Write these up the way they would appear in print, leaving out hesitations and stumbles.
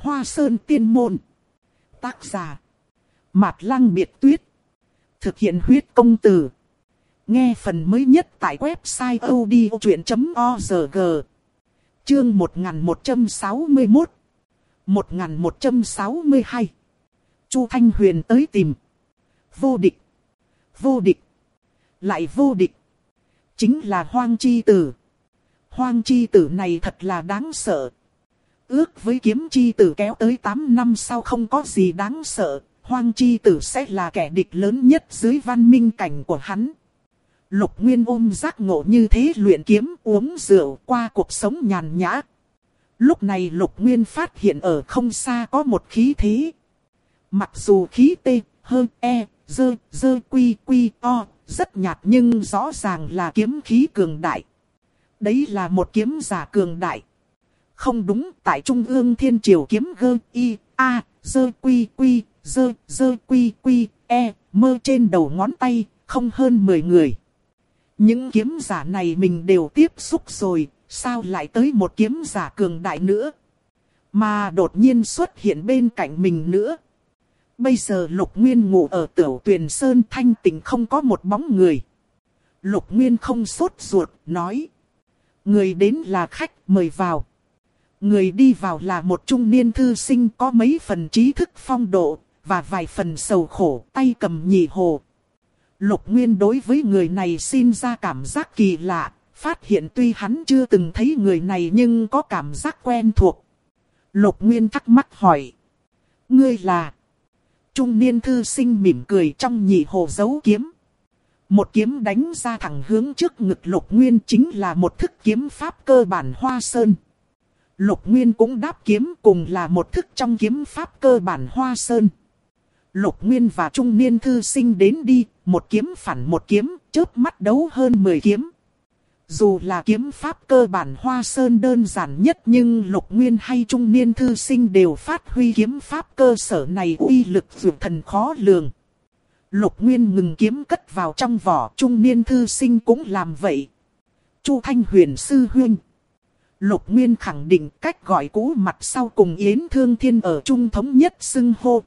Hoa Sơn Tiên Môn. Tác giả Mạt Lăng Biệt Tuyết. Thực hiện huyết công từ. Nghe phần mới nhất tại website odchuyện.org. Chương 1161 1162. Chu Thanh Huyền tới tìm. Vô địch. Vô địch. Lại vô địch. Chính là Hoang Chi Tử. Hoang Chi Tử này thật là đáng sợ. Ước với Kiếm Chi Tử kéo tới 8 năm sau không có gì đáng sợ. Hoang Chi Tử sẽ là kẻ địch lớn nhất dưới văn minh cảnh của hắn. Lục Nguyên ôm giác ngộ như thế luyện kiếm uống rượu qua cuộc sống nhàn nhã. Lúc này Lục Nguyên phát hiện ở không xa có một khí thế. Mặc dù khí tê, hơn e, dơ quy o, rất nhạt nhưng rõ ràng là kiếm khí cường đại. Đấy là một kiếm giả cường đại. Không đúng, tại Trung ương Thiên Triều kiếm gơ y, a, dơ quy e, mơ trên đầu ngón tay, không hơn 10 người. Những kiếm giả này mình đều tiếp xúc rồi, sao lại tới một kiếm giả cường đại nữa? Mà đột nhiên xuất hiện bên cạnh mình nữa. Bây giờ Lục Nguyên ngủ ở Tiểu Tuyền Sơn thanh tịnh không có một bóng người. Lục Nguyên không sốt ruột, nói. Người đến là khách, mời vào. Người đi vào là một trung niên thư sinh có mấy phần trí thức phong độ, và vài phần sầu khổ, tay cầm nhị hồ. Lục Nguyên đối với người này sinh ra cảm giác kỳ lạ, phát hiện tuy hắn chưa từng thấy người này nhưng có cảm giác quen thuộc. Lục Nguyên thắc mắc hỏi. Ngươi là? Trung niên thư sinh mỉm cười trong nhị hồ giấu kiếm. Một kiếm đánh ra thẳng hướng trước ngực Lục Nguyên chính là một thức kiếm pháp cơ bản Hoa Sơn. Lục Nguyên cũng đáp kiếm cùng là một thức trong kiếm pháp cơ bản Hoa Sơn. Lục Nguyên và trung niên thư sinh đến đi, một kiếm phản một kiếm, chớp mắt đấu hơn 10 kiếm. Dù là kiếm pháp cơ bản Hoa Sơn đơn giản nhất nhưng Lục Nguyên hay trung niên thư sinh đều phát huy kiếm pháp cơ sở này uy lực vượt thần khó lường. Lục Nguyên ngừng kiếm cất vào trong vỏ, trung niên thư sinh cũng làm vậy. Chu Thanh Huyền sư huynh. Lục Nguyên khẳng định cách gọi cũ mặt sau cùng Yến Thương Thiên ở trung thống nhất xưng hô.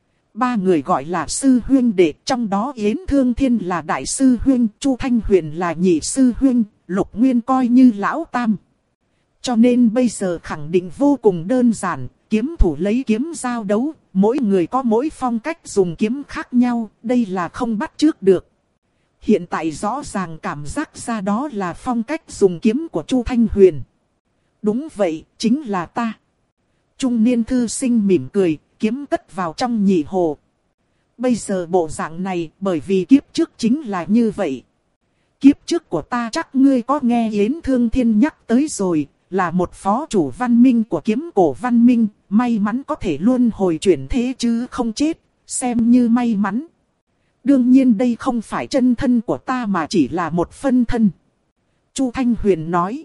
Ba người gọi là sư huynh đệ, trong đó Yến Thương Thiên là đại sư huynh, Chu Thanh Huyền là nhị sư huynh, Lục Nguyên coi như lão tam. Cho nên bây giờ khẳng định vô cùng đơn giản, kiếm thủ lấy kiếm giao đấu, mỗi người có mỗi phong cách dùng kiếm khác nhau, đây là không bắt chước được. Hiện tại rõ ràng cảm giác ra đó là phong cách dùng kiếm của Chu Thanh Huyền. Đúng vậy, chính là ta. Trung niên thư sinh mỉm cười, kiếm cất vào trong nhị hồ. Bây giờ bộ dạng này bởi vì kiếp trước chính là như vậy. Kiếp trước của ta chắc ngươi có nghe Yến Thương Thiên nhắc tới rồi, là một phó chủ văn minh của kiếm cổ văn minh, may mắn có thể luân hồi chuyển thế chứ không chết, xem như may mắn. Đương nhiên đây không phải chân thân của ta mà chỉ là một phân thân. Chu Thanh Huyền nói.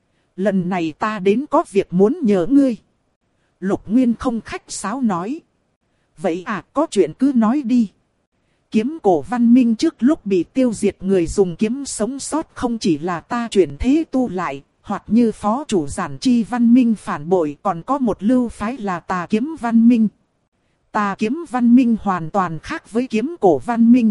Lần này ta đến có việc muốn nhờ ngươi. Lục Nguyên không khách sáo nói. Vậy à, có chuyện cứ nói đi. Kiếm cổ văn minh trước lúc bị tiêu diệt người dùng kiếm sống sót không chỉ là ta chuyển thế tu lại, hoặc như phó chủ giản chi văn minh phản bội còn có một lưu phái là tà kiếm văn minh. Tà kiếm văn minh hoàn toàn khác với kiếm cổ văn minh.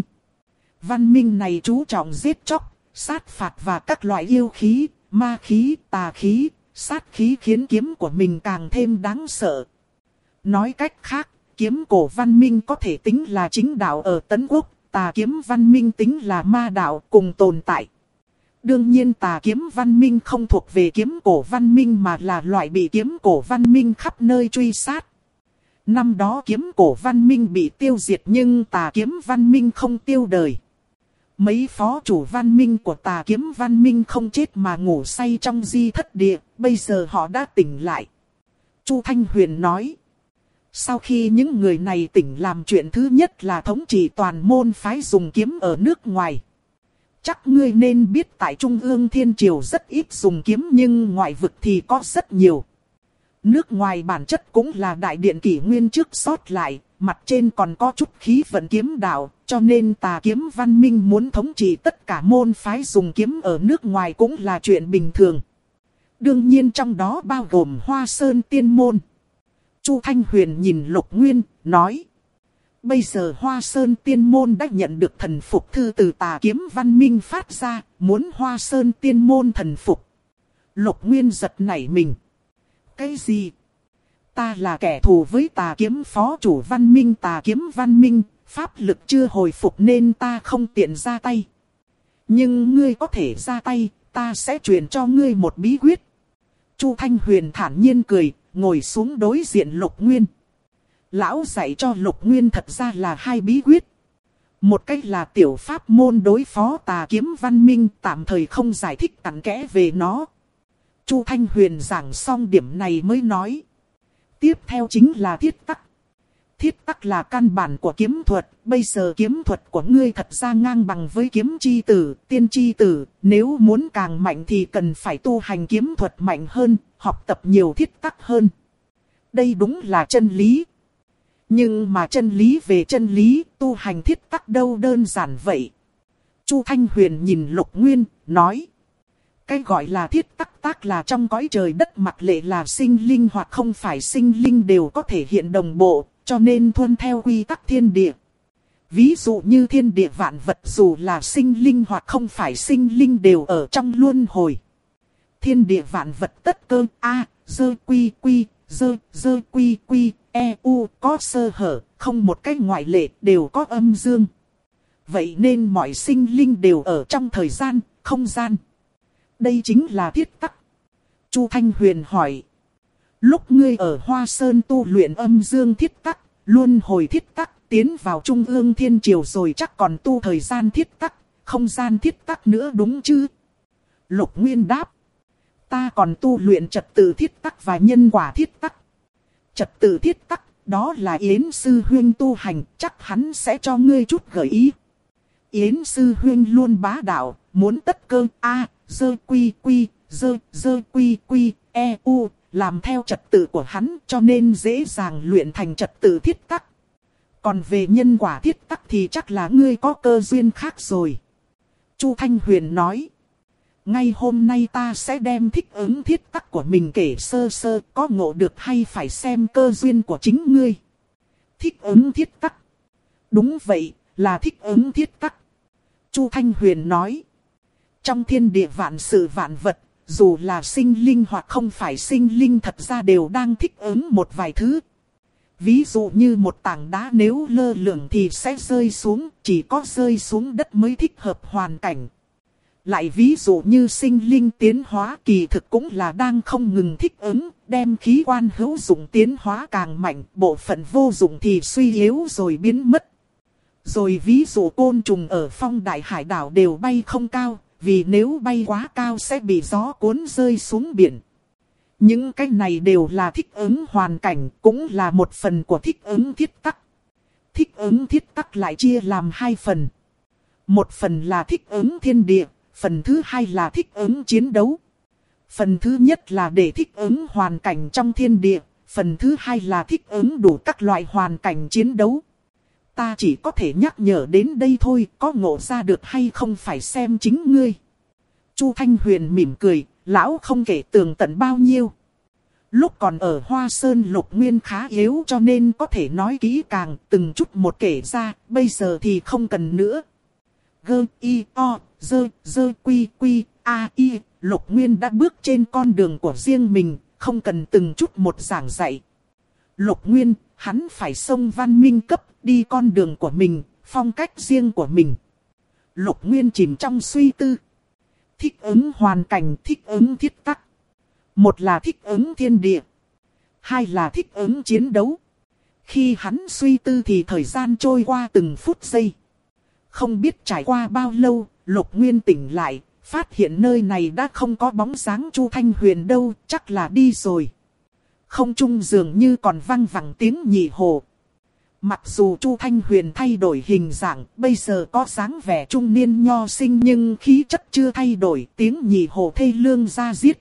Văn minh này chú trọng giết chóc, sát phạt và các loại yêu khí, ma khí, tà khí, sát khí khiến kiếm của mình càng thêm đáng sợ. Nói cách khác, kiếm cổ văn minh có thể tính là chính đạo ở Tấn Quốc, tà kiếm văn minh tính là ma đạo cùng tồn tại. Đương nhiên tà kiếm văn minh không thuộc về kiếm cổ văn minh mà là loại bị kiếm cổ văn minh khắp nơi truy sát. Năm đó kiếm cổ văn minh bị tiêu diệt nhưng tà kiếm văn minh không tiêu đời. Mấy phó chủ văn minh của tà kiếm văn minh không chết mà ngủ say trong di thất địa, bây giờ họ đã tỉnh lại. Chu Thanh Huyền nói. Sau khi những người này tỉnh làm chuyện thứ nhất là thống trị toàn môn phái dùng kiếm ở nước ngoài. Chắc ngươi nên biết tại Trung ương Thiên Triều rất ít dùng kiếm nhưng ngoại vực thì có rất nhiều. Nước ngoài bản chất cũng là đại điện kỷ nguyên trước sót lại, mặt trên còn có chút khí vận kiếm đạo, cho nên tà kiếm văn minh muốn thống trị tất cả môn phái dùng kiếm ở nước ngoài cũng là chuyện bình thường. Đương nhiên trong đó bao gồm Hoa Sơn Tiên Môn. Chu Thanh Huyền nhìn Lục Nguyên, nói. Bây giờ Hoa Sơn Tiên Môn đã nhận được thần phục thư từ Tà Kiếm Văn Minh phát ra, muốn Hoa Sơn Tiên Môn thần phục. Lục Nguyên giật nảy mình. Cái gì? Ta là kẻ thù với Tà Kiếm Phó Chủ Văn Minh, Tà Kiếm Văn Minh, pháp lực chưa hồi phục nên ta không tiện ra tay. Nhưng ngươi có thể ra tay, ta sẽ truyền cho ngươi một bí quyết. Chu Thanh Huyền thản nhiên cười, ngồi xuống đối diện Lục Nguyên. Lão dạy cho Lục Nguyên thật ra là hai bí quyết. Một cách là tiểu pháp môn đối phó Tà Kiếm Văn Minh, tạm thời không giải thích cặn kẽ về nó. Chu Thanh Huyền giảng xong điểm này mới nói. Tiếp theo chính là thiết tắc. Thiết tắc là căn bản của kiếm thuật. Bây giờ kiếm thuật của ngươi thật ra ngang bằng với kiếm chi tử, tiên chi tử. Nếu muốn càng mạnh thì cần phải tu hành kiếm thuật mạnh hơn, học tập nhiều thiết tắc hơn. Đây đúng là chân lý. Nhưng mà chân lý về chân lý, tu hành thiết tắc đâu đơn giản vậy. Chu Thanh Huyền nhìn Lục Nguyên, nói. Cái gọi là thiết tắc tác là trong cõi trời đất mặc lệ là sinh linh hoặc không phải sinh linh đều có thể hiện đồng bộ, cho nên tuân theo quy tắc thiên địa. Ví dụ như thiên địa vạn vật dù là sinh linh hoặc không phải sinh linh đều ở trong luân hồi. Thiên địa vạn vật tất cơ a dơ quy quy, dơ quy quy, e u có sơ hở, không một cách ngoại lệ đều có âm dương. Vậy nên mọi sinh linh đều ở trong thời gian, không gian. Đây chính là thiết tắc. Chu Thanh Huyền hỏi. Lúc ngươi ở Hoa Sơn tu luyện âm dương thiết tắc, luân hồi thiết tắc, tiến vào Trung ương Thiên Triều rồi chắc còn tu thời gian thiết tắc, không gian thiết tắc nữa đúng chứ? Lục Nguyên đáp. Ta còn tu luyện trật tự thiết tắc và nhân quả thiết tắc. Trật tự thiết tắc, đó là Yến Sư Huynh tu hành, chắc hắn sẽ cho ngươi chút gợi ý. Yến Sư Huynh luôn bá đạo, muốn tất cơ a dơ quy quy, dơ quy quy, e u, làm theo trật tự của hắn cho nên dễ dàng luyện thành trật tự thiết tắc. Còn về nhân quả thiết tắc thì chắc là ngươi có cơ duyên khác rồi. Chu Thanh Huyền nói. Ngay hôm nay ta sẽ đem thích ứng thiết tắc của mình kể sơ sơ, có ngộ được hay phải xem cơ duyên của chính ngươi. Thích ứng thiết tắc. Đúng vậy, là thích ứng thiết tắc. Chu Thanh Huyền nói. Trong thiên địa vạn sự vạn vật, dù là sinh linh hoặc không phải sinh linh thật ra đều đang thích ứng một vài thứ. Ví dụ như một tảng đá nếu lơ lửng thì sẽ rơi xuống, chỉ có rơi xuống đất mới thích hợp hoàn cảnh. Lại ví dụ như sinh linh tiến hóa kỳ thực cũng là đang không ngừng thích ứng, đem khí quan hữu dụng tiến hóa càng mạnh, bộ phận vô dụng thì suy yếu rồi biến mất. Rồi ví dụ côn trùng ở Phong Đại Hải đảo đều bay không cao, vì nếu bay quá cao sẽ bị gió cuốn rơi xuống biển. Những cái này đều là thích ứng hoàn cảnh, cũng là một phần của thích ứng thiết tắc. Thích ứng thiết tắc lại chia làm hai phần. Một phần là thích ứng thiên địa, phần thứ hai là thích ứng chiến đấu. Phần thứ nhất là để thích ứng hoàn cảnh trong thiên địa, phần thứ hai là thích ứng đủ các loại hoàn cảnh chiến đấu. Ta chỉ có thể nhắc nhở đến đây thôi, có ngộ ra được hay không phải xem chính ngươi. Chu Thanh Huyền mỉm cười, lão không kể tường tận bao nhiêu. Lúc còn ở Hoa Sơn Lục Nguyên khá yếu cho nên có thể nói kỹ càng, từng chút một kể ra, bây giờ thì không cần nữa. Gơ, y, o, dơ, quy, quy, a, y, Lục Nguyên đã bước trên con đường của riêng mình, không cần từng chút một giảng dạy. Lục Nguyên, hắn phải xông văn minh cấp, đi con đường của mình, phong cách riêng của mình. Lục Nguyên chìm trong suy tư. Thích ứng hoàn cảnh, thích ứng thiết tắc. Một là thích ứng thiên địa. Hai là thích ứng chiến đấu. Khi hắn suy tư thì thời gian trôi qua từng phút giây. Không biết trải qua bao lâu, Lục Nguyên tỉnh lại, phát hiện nơi này đã không có bóng dáng Chu Thanh Huyền đâu, chắc là đi rồi. Không trung dường như còn vang vẳng tiếng nhị hồ. Mặc dù Chu Thanh Huyền thay đổi hình dạng, bây giờ có dáng vẻ trung niên nho sinh nhưng khí chất chưa thay đổi, tiếng nhị hồ thê lương ra giết.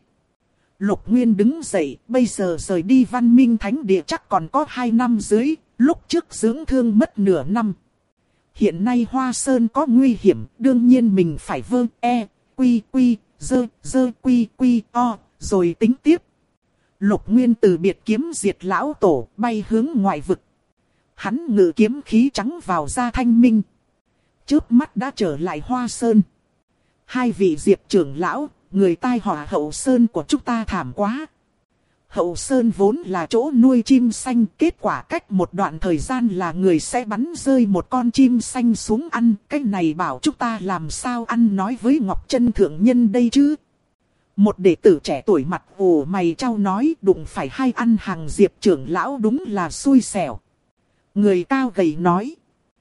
Lục Nguyên đứng dậy, bây giờ rời đi Văn Minh Thánh Địa chắc còn có 2 năm dưới, lúc trước dưỡng thương mất nửa năm. Hiện nay Hoa Sơn có nguy hiểm, đương nhiên mình phải quy quy, dơ quy quy o, rồi tính tiếp. Lục Nguyên từ biệt kiếm diệt lão tổ, bay hướng ngoại vực. Hắn ngự kiếm khí trắng vào da thanh minh. Chớp mắt đã trở lại Hoa Sơn. Hai vị Diệp trưởng lão, người tai họa Hậu Sơn của chúng ta thảm quá. Hậu Sơn vốn là chỗ nuôi chim xanh, kết quả cách một đoạn thời gian là người sẽ bắn rơi một con chim xanh xuống ăn. Cái này bảo chúng ta làm sao ăn nói với Ngọc Chân thượng nhân đây chứ? Một đệ tử trẻ tuổi mặt ủ mày trao nói, đụng phải hai ăn hàng Diệp trưởng lão đúng là xui xẻo. Người cao gầy nói,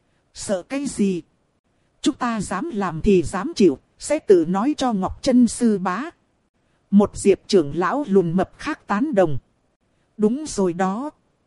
sợ cái gì? Chúng ta dám làm thì dám chịu, sẽ tự nói cho Ngọc Chân sư bá. Một Diệp trưởng lão lùn mập khác tán đồng. Đúng rồi đó.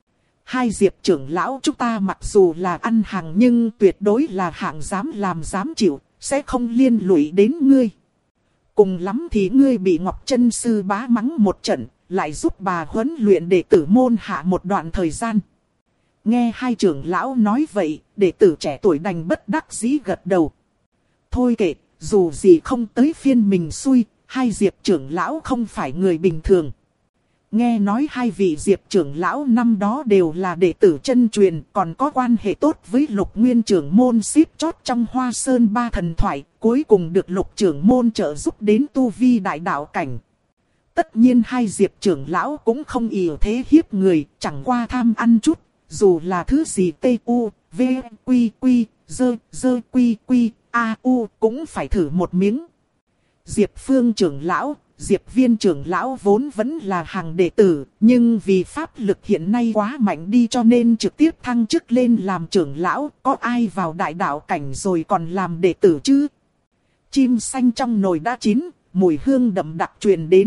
Hai Diệp trưởng lão chúng ta mặc dù là ăn hàng nhưng tuyệt đối là hạng dám làm dám chịu, sẽ không liên lụy đến ngươi. Cùng lắm thì ngươi bị Ngọc Chân sư bá mắng một trận, lại giúp bà huấn luyện đệ tử môn hạ một đoạn thời gian. Nghe hai trưởng lão nói vậy, đệ tử trẻ tuổi đành bất đắc dĩ gật đầu. Thôi kệ, dù gì không tới phiên mình xui, hai Diệp trưởng lão không phải người bình thường. Nghe nói hai vị Diệp trưởng lão năm đó đều là đệ tử chân truyền, còn có quan hệ tốt với Lục Nguyên trưởng môn xếp chót trong Hoa Sơn ba thần thoại, cuối cùng được Lục trưởng môn trợ giúp đến tu vi đại đạo cảnh. Tất nhiên hai Diệp trưởng lão cũng không ỷ thế hiếp người, chẳng qua tham ăn chút, dù là thứ gì tu, v, quy, dơ quy, u cũng phải thử một miếng. Diệp Phương trưởng lão, Diệp Viên trưởng lão vốn vẫn là hàng đệ tử, nhưng vì pháp lực hiện nay quá mạnh đi cho nên trực tiếp thăng chức lên làm trưởng lão, có ai vào đại đạo cảnh rồi còn làm đệ tử chứ? Chim xanh trong nồi đã chín, mùi hương đậm đặc truyền đến.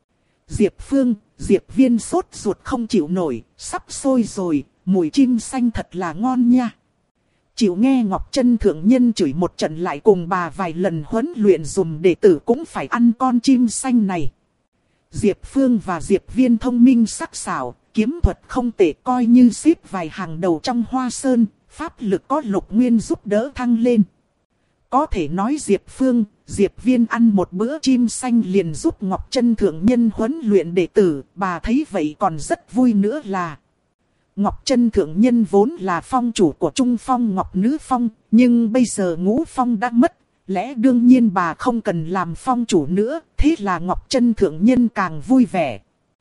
Diệp Phương, Diệp Viên sốt ruột không chịu nổi, sắp sôi rồi, mùi chim xanh thật là ngon nha. Chịu nghe Ngọc Chân thượng nhân chửi một trận lại cùng bà vài lần huấn luyện dùm đệ tử cũng phải ăn con chim xanh này. Diệp Phương và Diệp Viên thông minh sắc sảo, kiếm thuật không tệ, coi như xếp vài hàng đầu trong Hoa Sơn, pháp lực có Lục Nguyên giúp đỡ thăng lên. Có thể nói Diệp Phương, Diệp Viên ăn một bữa chim xanh liền giúp Ngọc Chân thượng nhân huấn luyện đệ tử, bà thấy vậy còn rất vui nữa là. Ngọc Chân thượng nhân vốn là phong chủ của Trung Phong Ngọc Nữ Phong, nhưng bây giờ Ngũ Phong đã mất, lẽ đương nhiên bà không cần làm phong chủ nữa, thế là Ngọc Chân thượng nhân càng vui vẻ.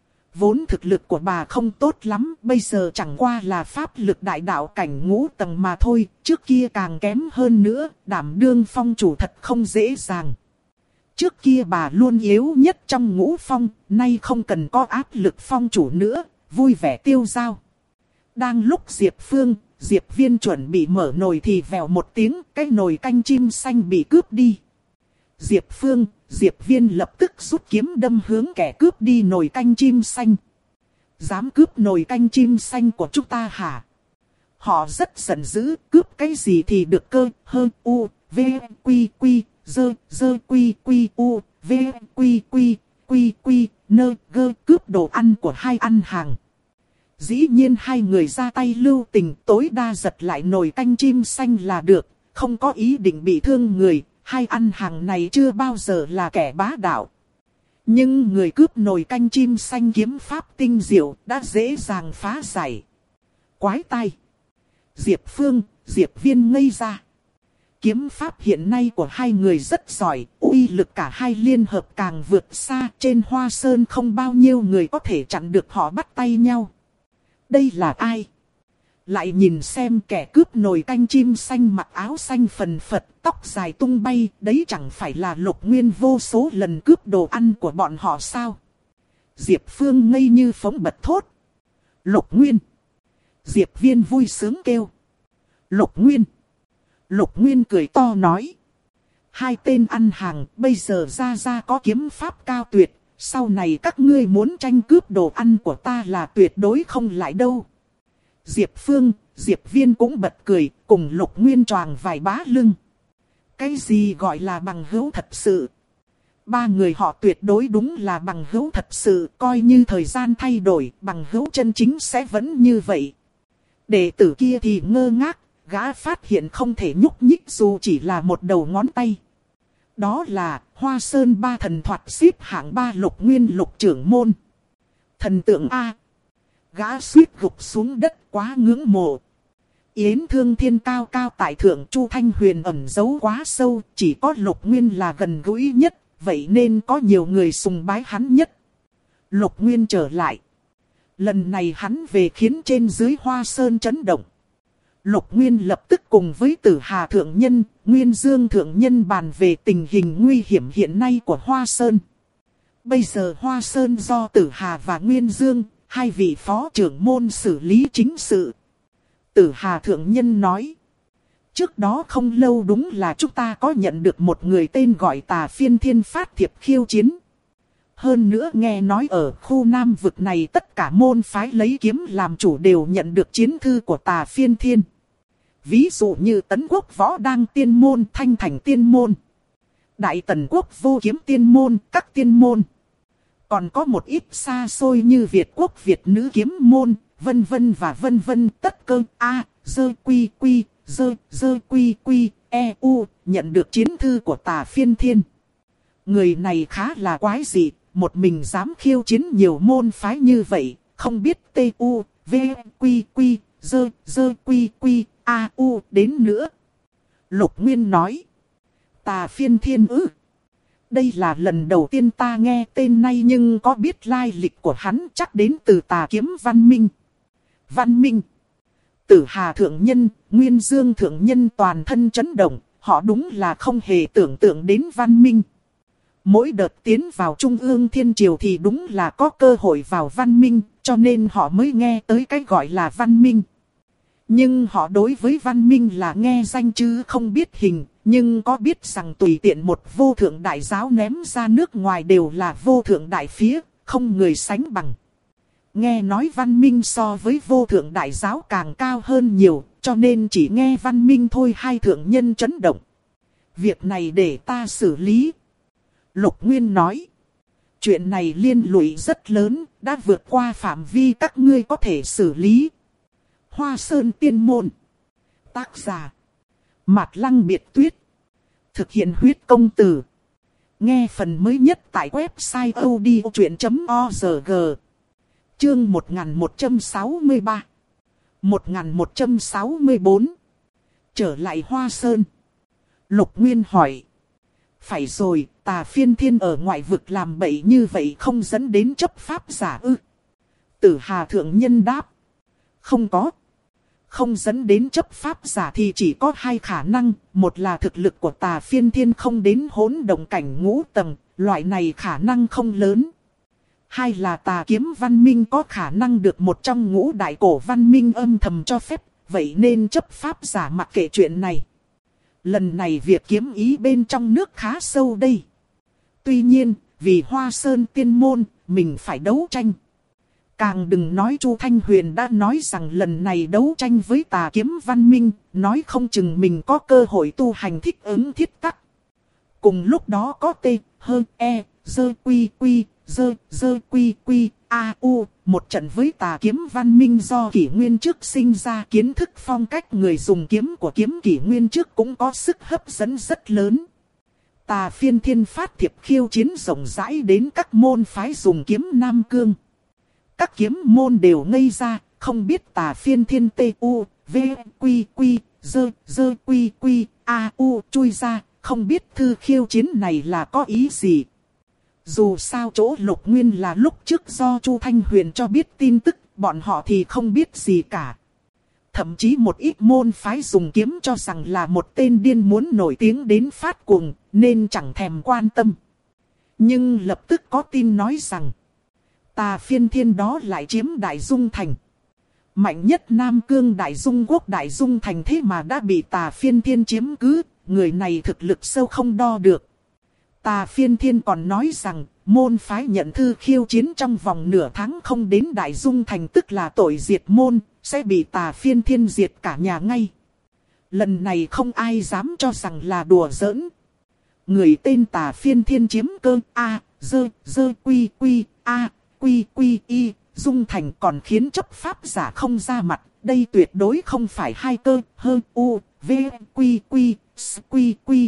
Vốn thực lực của bà không tốt lắm, bây giờ chẳng qua là pháp lực đại đạo cảnh ngũ tầng mà thôi, trước kia càng kém hơn nữa, đảm đương phong chủ thật không dễ dàng. Trước kia bà luôn yếu nhất trong Ngũ Phong, nay không cần có áp lực phong chủ nữa, vui vẻ tiêu dao. Đang lúc Diệp Phương, Diệp Viên chuẩn bị mở nồi thì vèo một tiếng, cái nồi canh chim xanh bị cướp đi. Diệp Phương, Diệp Viên lập tức rút kiếm đâm hướng kẻ cướp đi nồi canh chim xanh. Dám cướp nồi canh chim xanh của chúng ta hả? Họ rất giận dữ, cướp cái gì thì được cơ, hơn u, v, quy, dơ quy, u, v, quy, nơ, gơ, cướp đồ ăn của hai ăn hàng. Dĩ nhiên hai người ra tay lưu tình, tối đa giật lại nồi canh chim xanh là được, không có ý định bị thương người, hai ăn hàng này chưa bao giờ là kẻ bá đạo. Nhưng người cướp nồi canh chim xanh kiếm pháp tinh diệu đã dễ dàng phá giải. Quái tai! Diệp Phương, Diệp Viên ngây ra. Kiếm pháp hiện nay của hai người rất giỏi, uy lực cả hai liên hợp càng vượt xa, trên Hoa Sơn không bao nhiêu người có thể chặn được họ bắt tay nhau. Đây là ai? Lại nhìn xem kẻ cướp nồi canh chim xanh mặc áo xanh phần phật, tóc dài tung bay, đấy chẳng phải là Lục Nguyên vô số lần cướp đồ ăn của bọn họ sao? Diệp Phương ngây như phóng bật thốt. Lục Nguyên! Diệp Viên vui sướng kêu. Lục Nguyên! Lục Nguyên cười to nói. Hai tên ăn hàng bây giờ ra có kiếm pháp cao tuyệt. Sau này các ngươi muốn tranh cướp đồ ăn của ta là tuyệt đối không lại đâu. Diệp Phương, Diệp Viên cũng bật cười, cùng Lục Nguyên choàng vài bá lưng. Cái gì gọi là bằng hữu thật sự? Ba người họ tuyệt đối đúng là bằng hữu thật sự, coi như thời gian thay đổi, bằng hữu chân chính sẽ vẫn như vậy. Đệ tử kia thì ngơ ngác, gã phát hiện không thể nhúc nhích dù chỉ là một đầu ngón tay. Đó là Hoa Sơn ba thần thoạt xếp hạng ba Lục Nguyên Lục trưởng môn. Thần tượng A. Gã suýt gục xuống đất, quá ngưỡng mộ. Yến Thương Thiên cao cao tại thượng, Chu Thanh Huyền ẩn giấu quá sâu, chỉ có Lục Nguyên là gần gũi nhất, vậy nên có nhiều người sùng bái hắn nhất. Lục Nguyên trở lại. Lần này hắn về khiến trên dưới Hoa Sơn chấn động. Lục Nguyên lập tức cùng với Tử Hà Thượng Nhân, Nguyên Dương Thượng Nhân bàn về tình hình nguy hiểm hiện nay của Hoa Sơn. Bây giờ Hoa Sơn do Tử Hà và Nguyên Dương, hai vị phó trưởng môn xử lý chính sự. Tử Hà Thượng Nhân nói. Trước đó không lâu đúng là chúng ta có nhận được một người tên gọi Tà Phiên Thiên phát thiệp khiêu chiến. Hơn nữa nghe nói ở khu Nam vực này tất cả môn phái lấy kiếm làm chủ đều nhận được chiến thư của Tà Phiên Thiên. Ví dụ như Tấn Quốc Võ Đang Tiên Môn, Thanh Thành Tiên Môn, Đại Tần Quốc Vô Kiếm Tiên Môn, các tiên môn. Còn có một ít xa xôi như Việt Quốc Việt Nữ Kiếm Môn, vân vân và vân vân. Tất cơ A, dơ quy quy, dơ quy quy, e u, nhận được chiến thư của Tà Phiên Thiên. Người này khá là quái dị, một mình dám khiêu chiến nhiều môn phái như vậy, không biết t u, v, quy quy, dơ quy quy, a u đến nữa. Lục Nguyên nói. Tà Phiên Thiên ư? Đây là lần đầu tiên ta nghe tên này, nhưng có biết lai lịch của hắn chắc đến từ Tà Kiếm Văn Minh. Văn Minh. Tử Hà Thượng Nhân, Nguyên Dương Thượng Nhân toàn thân chấn động, họ đúng là không hề tưởng tượng đến Văn Minh. Mỗi đợt tiến vào Trung ương Thiên Triều thì đúng là có cơ hội vào Văn Minh, cho nên họ mới nghe tới cái gọi là Văn Minh. Nhưng họ đối với Văn Minh là nghe danh chứ không biết hình, nhưng có biết rằng tùy tiện một vô thượng đại giáo ném ra nước ngoài đều là vô thượng đại phía, không người sánh bằng. Nghe nói Văn Minh so với vô thượng đại giáo càng cao hơn nhiều, cho nên chỉ nghe Văn Minh thôi hai thượng nhân chấn động. Việc này để ta xử lý. Lục Nguyên nói. Chuyện này liên lụy rất lớn, đã vượt qua phạm vi các ngươi có thể xử lý. Hoa Sơn Tiên Môn. Tác giả. Mạt Lăng Biệt Tuyết. Thực hiện huyết công từ. Nghe phần mới nhất tại website odchuyện.org. Chương 1163. 1164. Trở lại Hoa Sơn. Lục Nguyên hỏi. Phải rồi, Tà Phiên Thiên ở ngoại vực làm bậy như vậy không dẫn đến chấp pháp giả ư? Tử Hà Thượng Nhân đáp. Không có. Không dẫn đến chấp pháp giả thì chỉ có hai khả năng. Một là thực lực của Tà Phiên Thiên không đến hỗn động cảnh ngũ tầng, loại này khả năng không lớn. Hai là Tà Kiếm Văn Minh có khả năng được một trong ngũ đại cổ văn minh âm thầm cho phép, vậy nên chấp pháp giả mặc kệ chuyện này. Lần này việc kiếm ý bên trong nước khá sâu đây. Tuy nhiên, vì Hoa Sơn Tiên Môn, mình phải đấu tranh. Càng đừng nói Chu Thanh Huyền đã nói rằng lần này đấu tranh với Tà Kiếm Văn Minh, nói không chừng mình có cơ hội tu hành thích ứng thiết tắc. Cùng lúc đó có T, H, E, dơ quy quy, dơ quy quy, a u, một trận với Tà Kiếm Văn Minh do kỷ nguyên trước sinh ra. Kiến thức phong cách người dùng kiếm của kiếm kỷ nguyên trước cũng có sức hấp dẫn rất lớn. Tà Phiên Thiên phát thiệp khiêu chiến rộng rãi đến các môn phái dùng kiếm Nam Cương. Các kiếm môn đều ngây ra, không biết Tà Phiên Thiên t u, v, quy quy, dơ quy quy, a u chui ra, không biết thư khiêu chiến này là có ý gì. Dù sao chỗ Lục Nguyên là lúc trước do Chu Thanh Huyền cho biết tin tức, bọn họ thì không biết gì cả. Thậm chí một ít môn phái dùng kiếm cho rằng là một tên điên muốn nổi tiếng đến phát cuồng, nên chẳng thèm quan tâm. Nhưng lập tức có tin nói rằng, Tà Phiên Thiên đó lại chiếm Đại Dung Thành. Mạnh nhất Nam Cương Đại Dung Quốc Đại Dung Thành thế mà đã bị Tà Phiên Thiên chiếm cứ, người này thực lực sâu không đo được. Tà Phiên Thiên còn nói rằng, môn phái nhận thư khiêu chiến trong vòng nửa tháng không đến Đại Dung Thành tức là tội diệt môn, sẽ bị Tà Phiên Thiên diệt cả nhà ngay. Lần này không ai dám cho rằng là đùa giỡn. Người tên Tà Phiên Thiên chiếm cơ A, dơ quy quy, A, quy quy y, Dung Thành còn khiến chấp pháp giả không ra mặt. Đây tuyệt đối không phải hai cơ, hơ, u, v, quy quy, s, quy quy,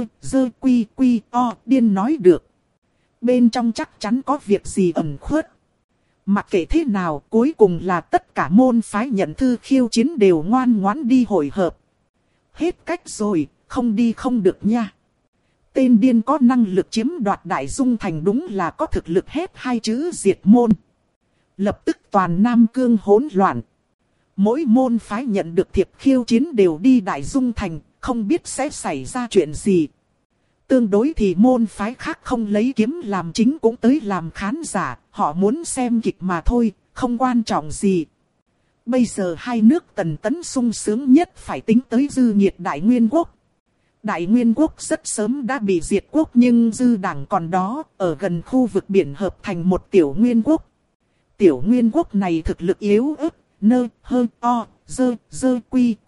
dơ quy quy, o, điên nói được. Bên trong chắc chắn có việc gì ẩn khuất. Mặc kệ thế nào, cuối cùng là tất cả môn phái nhận thư khiêu chiến đều ngoan ngoãn đi hội hợp. Hết cách rồi, không đi không được nha. Tên điên có năng lực chiếm đoạt Đại Dung Thành đúng là có thực lực hết hai chữ diệt môn. Lập tức toàn Nam Cương hỗn loạn. Mỗi môn phái nhận được thiệp khiêu chiến đều đi Đại Dung Thành, không biết sẽ xảy ra chuyện gì. Tương đối thì môn phái khác không lấy kiếm làm chính cũng tới làm khán giả, họ muốn xem kịch mà thôi, không quan trọng gì. Bây giờ hai nước Tần Tấn sung sướng nhất phải tính tới dư nhiệt Đại Nguyên Quốc. Đại Nguyên Quốc rất sớm đã bị diệt quốc nhưng dư đảng còn đó, ở gần khu vực biển hợp thành một tiểu Nguyên Quốc. Tiểu Nguyên Quốc này thực lực yếu ớt, nơ, hơ, o, dơ,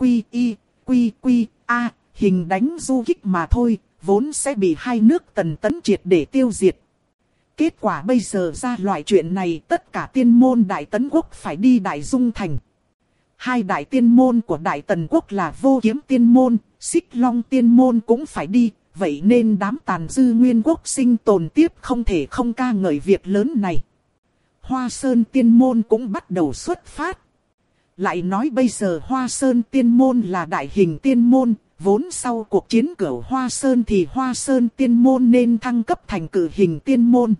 quy, a, hình đánh du kích mà thôi, vốn sẽ bị hai nước Tần Tấn triệt để tiêu diệt. Kết quả bây giờ ra loại chuyện này, tất cả tiên môn Đại Tấn Quốc phải đi Đại Dung Thành. Hai đại tiên môn của Đại Tần Quốc là Vô Kiếm Tiên Môn, Xích Long Tiên Môn cũng phải đi, vậy nên đám tàn dư Nguyên Quốc sinh tồn tiếp không thể không ca ngợi việc lớn này. Hoa Sơn Tiên Môn cũng bắt đầu xuất phát. Lại nói bây giờ Hoa Sơn Tiên Môn là đại hình tiên môn, vốn sau cuộc chiến cửu Hoa Sơn thì Hoa Sơn Tiên Môn nên thăng cấp thành cử hình tiên môn.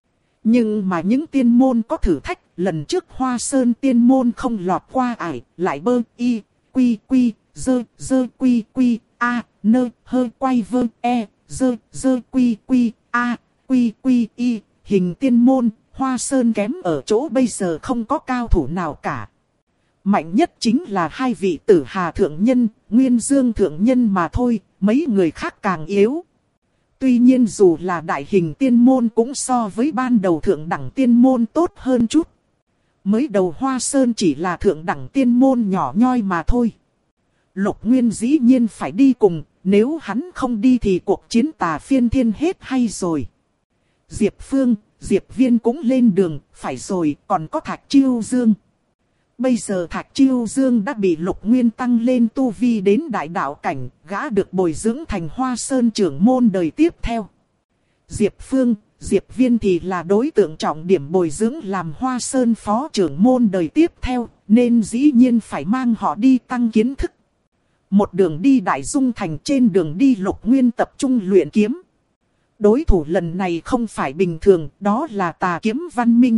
Nhưng mà những tiên môn có thử thách, lần trước Hoa Sơn Tiên Môn không lọt qua ải, lại bơ, y, quy, dơ, quy, a, nơ, hơ, quay vơ, e, dơ, quy, a, quy, y, hình tiên môn, Hoa Sơn kém ở chỗ bây giờ không có cao thủ nào cả. Mạnh nhất chính là hai vị Tử Hà Thượng Nhân, Nguyên Dương Thượng Nhân mà thôi, mấy người khác càng yếu. Tuy nhiên dù là đại hình tiên môn cũng so với ban đầu thượng đẳng tiên môn tốt hơn chút. Mới đầu Hoa Sơn chỉ là thượng đẳng tiên môn nhỏ nhoi mà thôi. Lục Nguyên dĩ nhiên phải đi cùng, nếu hắn không đi thì cuộc chiến tà phiên thiên hết hay rồi. Diệp Phương, Diệp Viên cũng lên đường, phải rồi, còn có Thạch Chiêu Dương. Bây giờ Thạch Chiêu Dương đã bị Lục Nguyên tăng lên tu vi đến đại đạo cảnh, gã được bồi dưỡng thành Hoa Sơn trưởng môn đời tiếp theo. Diệp Phương, Diệp Viên thì là đối tượng trọng điểm bồi dưỡng làm Hoa Sơn phó trưởng môn đời tiếp theo, nên dĩ nhiên phải mang họ đi tăng kiến thức. Một đường đi Đại Dung Thành, trên đường đi Lục Nguyên tập trung luyện kiếm. Đối thủ lần này không phải bình thường, đó là Tà Kiếm Văn Minh.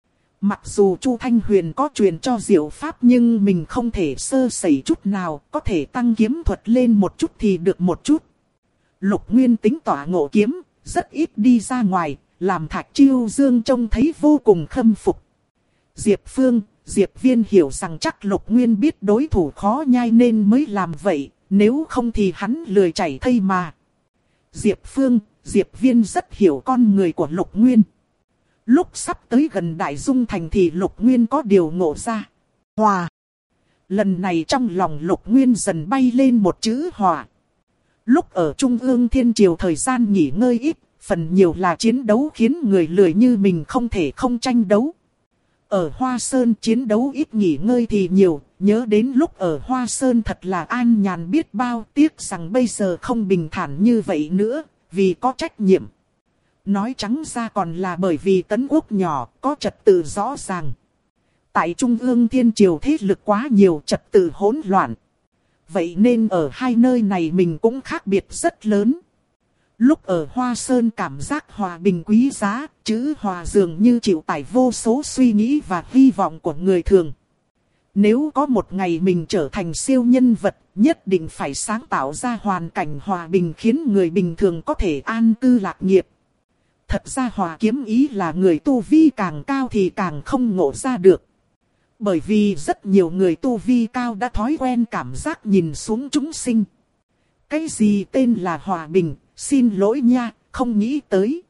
Mặc dù Chu Thanh Huyền có truyền cho diệu pháp nhưng mình không thể sơ sẩy chút nào, có thể tăng kiếm thuật lên một chút thì được một chút. Lục Nguyên tính tỏa ngộ kiếm, rất ít đi ra ngoài, làm Thạch Chiêu Dương trông thấy vô cùng khâm phục. Diệp Phương, Diệp Viên hiểu rằng chắc Lục Nguyên biết đối thủ khó nhai nên mới làm vậy, nếu không thì hắn lười chảy thây mà. Diệp Phương, Diệp Viên rất hiểu con người của Lục Nguyên. Lúc sắp tới gần Đại Dung Thành thì Lục Nguyên có điều ngộ ra. Hòa. Lần này trong lòng Lục Nguyên dần bay lên một chữ hòa. Lúc ở Trung ương Thiên Triều thời gian nghỉ ngơi ít, phần nhiều là chiến đấu khiến người lười như mình không thể không tranh đấu. Ở Hoa Sơn chiến đấu ít nghỉ ngơi thì nhiều, nhớ đến lúc ở Hoa Sơn thật là an nhàn biết bao, tiếc rằng bây giờ không bình thản như vậy nữa, vì có trách nhiệm. Nói trắng ra còn là bởi vì Tấn Quốc nhỏ, có trật tự rõ ràng. Tại Trung ương Thiên Triều thế lực quá nhiều, trật tự hỗn loạn. Vậy nên ở hai nơi này mình cũng khác biệt rất lớn. Lúc ở Hoa Sơn cảm giác hòa bình quý giá, chữ hòa dường như chịu tải vô số suy nghĩ và hy vọng của người thường. Nếu có một ngày mình trở thành siêu nhân vật, nhất định phải sáng tạo ra hoàn cảnh hòa bình khiến người bình thường có thể an cư lạc nghiệp. Thật ra Hòa Kiếm Ý là người tu vi càng cao thì càng không ngộ ra được. Bởi vì rất nhiều người tu vi cao đã thói quen cảm giác nhìn xuống chúng sinh. Cái gì tên là hòa bình, xin lỗi nha, không nghĩ tới.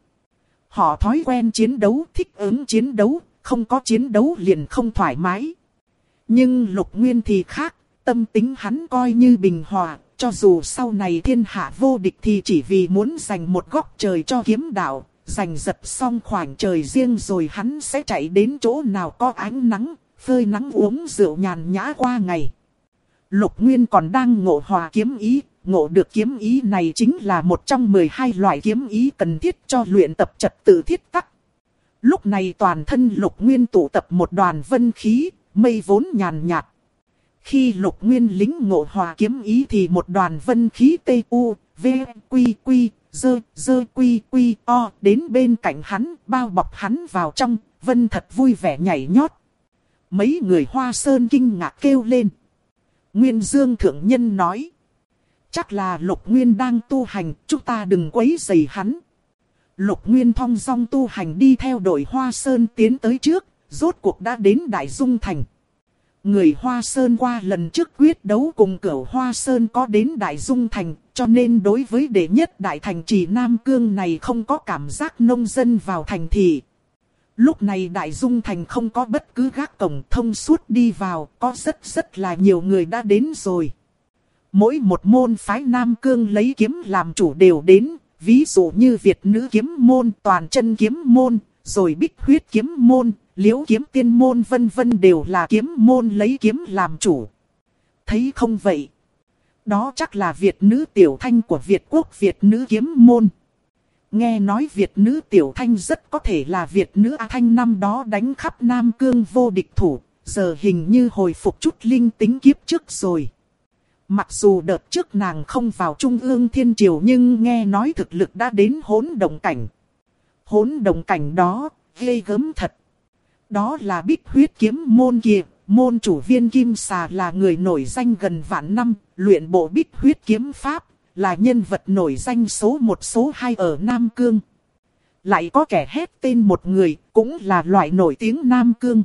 Họ thói quen chiến đấu, thích ứng chiến đấu, không có chiến đấu liền không thoải mái. Nhưng Lục Nguyên thì khác, tâm tính hắn coi như bình hòa, cho dù sau này thiên hạ vô địch thì chỉ vì muốn giành một góc trời cho kiếm đạo. Giành giật xong khoảng trời riêng rồi hắn sẽ chạy đến chỗ nào có ánh nắng, phơi nắng uống rượu nhàn nhã qua ngày. Lục Nguyên còn đang ngộ Hòa Kiếm Ý, ngộ được kiếm ý này chính là một trong 12 loại kiếm ý cần thiết cho luyện tập trật tự thiết tắc. Lúc này toàn thân Lục Nguyên tụ tập một đoàn vân khí, mây vốn nhàn nhạt. Khi Lục Nguyên lĩnh ngộ hòa kiếm ý thì một đoàn vân khí tê u, v, quy quy, dơ quy quy o đến bên cạnh hắn, bao bọc hắn vào trong, vân thật vui vẻ nhảy nhót. Mấy người Hoa Sơn kinh ngạc kêu lên. Nguyên Dương thượng nhân nói. Chắc là Lục Nguyên đang tu hành, chúng ta đừng quấy rầy hắn. Lục Nguyên thong dong tu hành đi theo đội Hoa Sơn tiến tới trước, rốt cuộc đã đến Đại Dung Thành. Người Hoa Sơn qua lần trước quyết đấu cùng Cửu Hoa Sơn có đến Đại Dung Thành, cho nên đối với đệ nhất đại thành trì Nam Cương này không có cảm giác nông dân vào thành thị. Lúc này Đại Dung Thành không có bất cứ gác cổng, thông suốt đi vào, có rất là nhiều người đã đến rồi. Mỗi một môn phái Nam Cương lấy kiếm làm chủ đều đến, ví dụ như Việt nữ kiếm môn, toàn chân kiếm môn, rồi Bích huyết kiếm môn, Liễu kiếm tiên môn vân vân đều là kiếm môn lấy kiếm làm chủ. Thấy không vậy? Đó chắc là Việt nữ tiểu thanh của Việt quốc Việt nữ kiếm môn. Nghe nói Việt nữ tiểu thanh rất có thể là Việt nữ A Thanh năm đó đánh khắp Nam Cương vô địch thủ, giờ hình như hồi phục chút linh tính kiếp trước rồi. Mặc dù đợt trước nàng không vào Trung ương Thiên Triều nhưng nghe nói thực lực đã đến hỗn động cảnh. Hỗn động cảnh đó, ghê gớm thật. Đó là Bích huyết kiếm môn kia, môn chủ Viên Kim Xà là người nổi danh gần vạn năm, luyện bộ Bích huyết kiếm pháp, là nhân vật nổi danh số 1 số 2 ở Nam Cương. Lại có kẻ hét tên một người, cũng là loại nổi tiếng Nam Cương.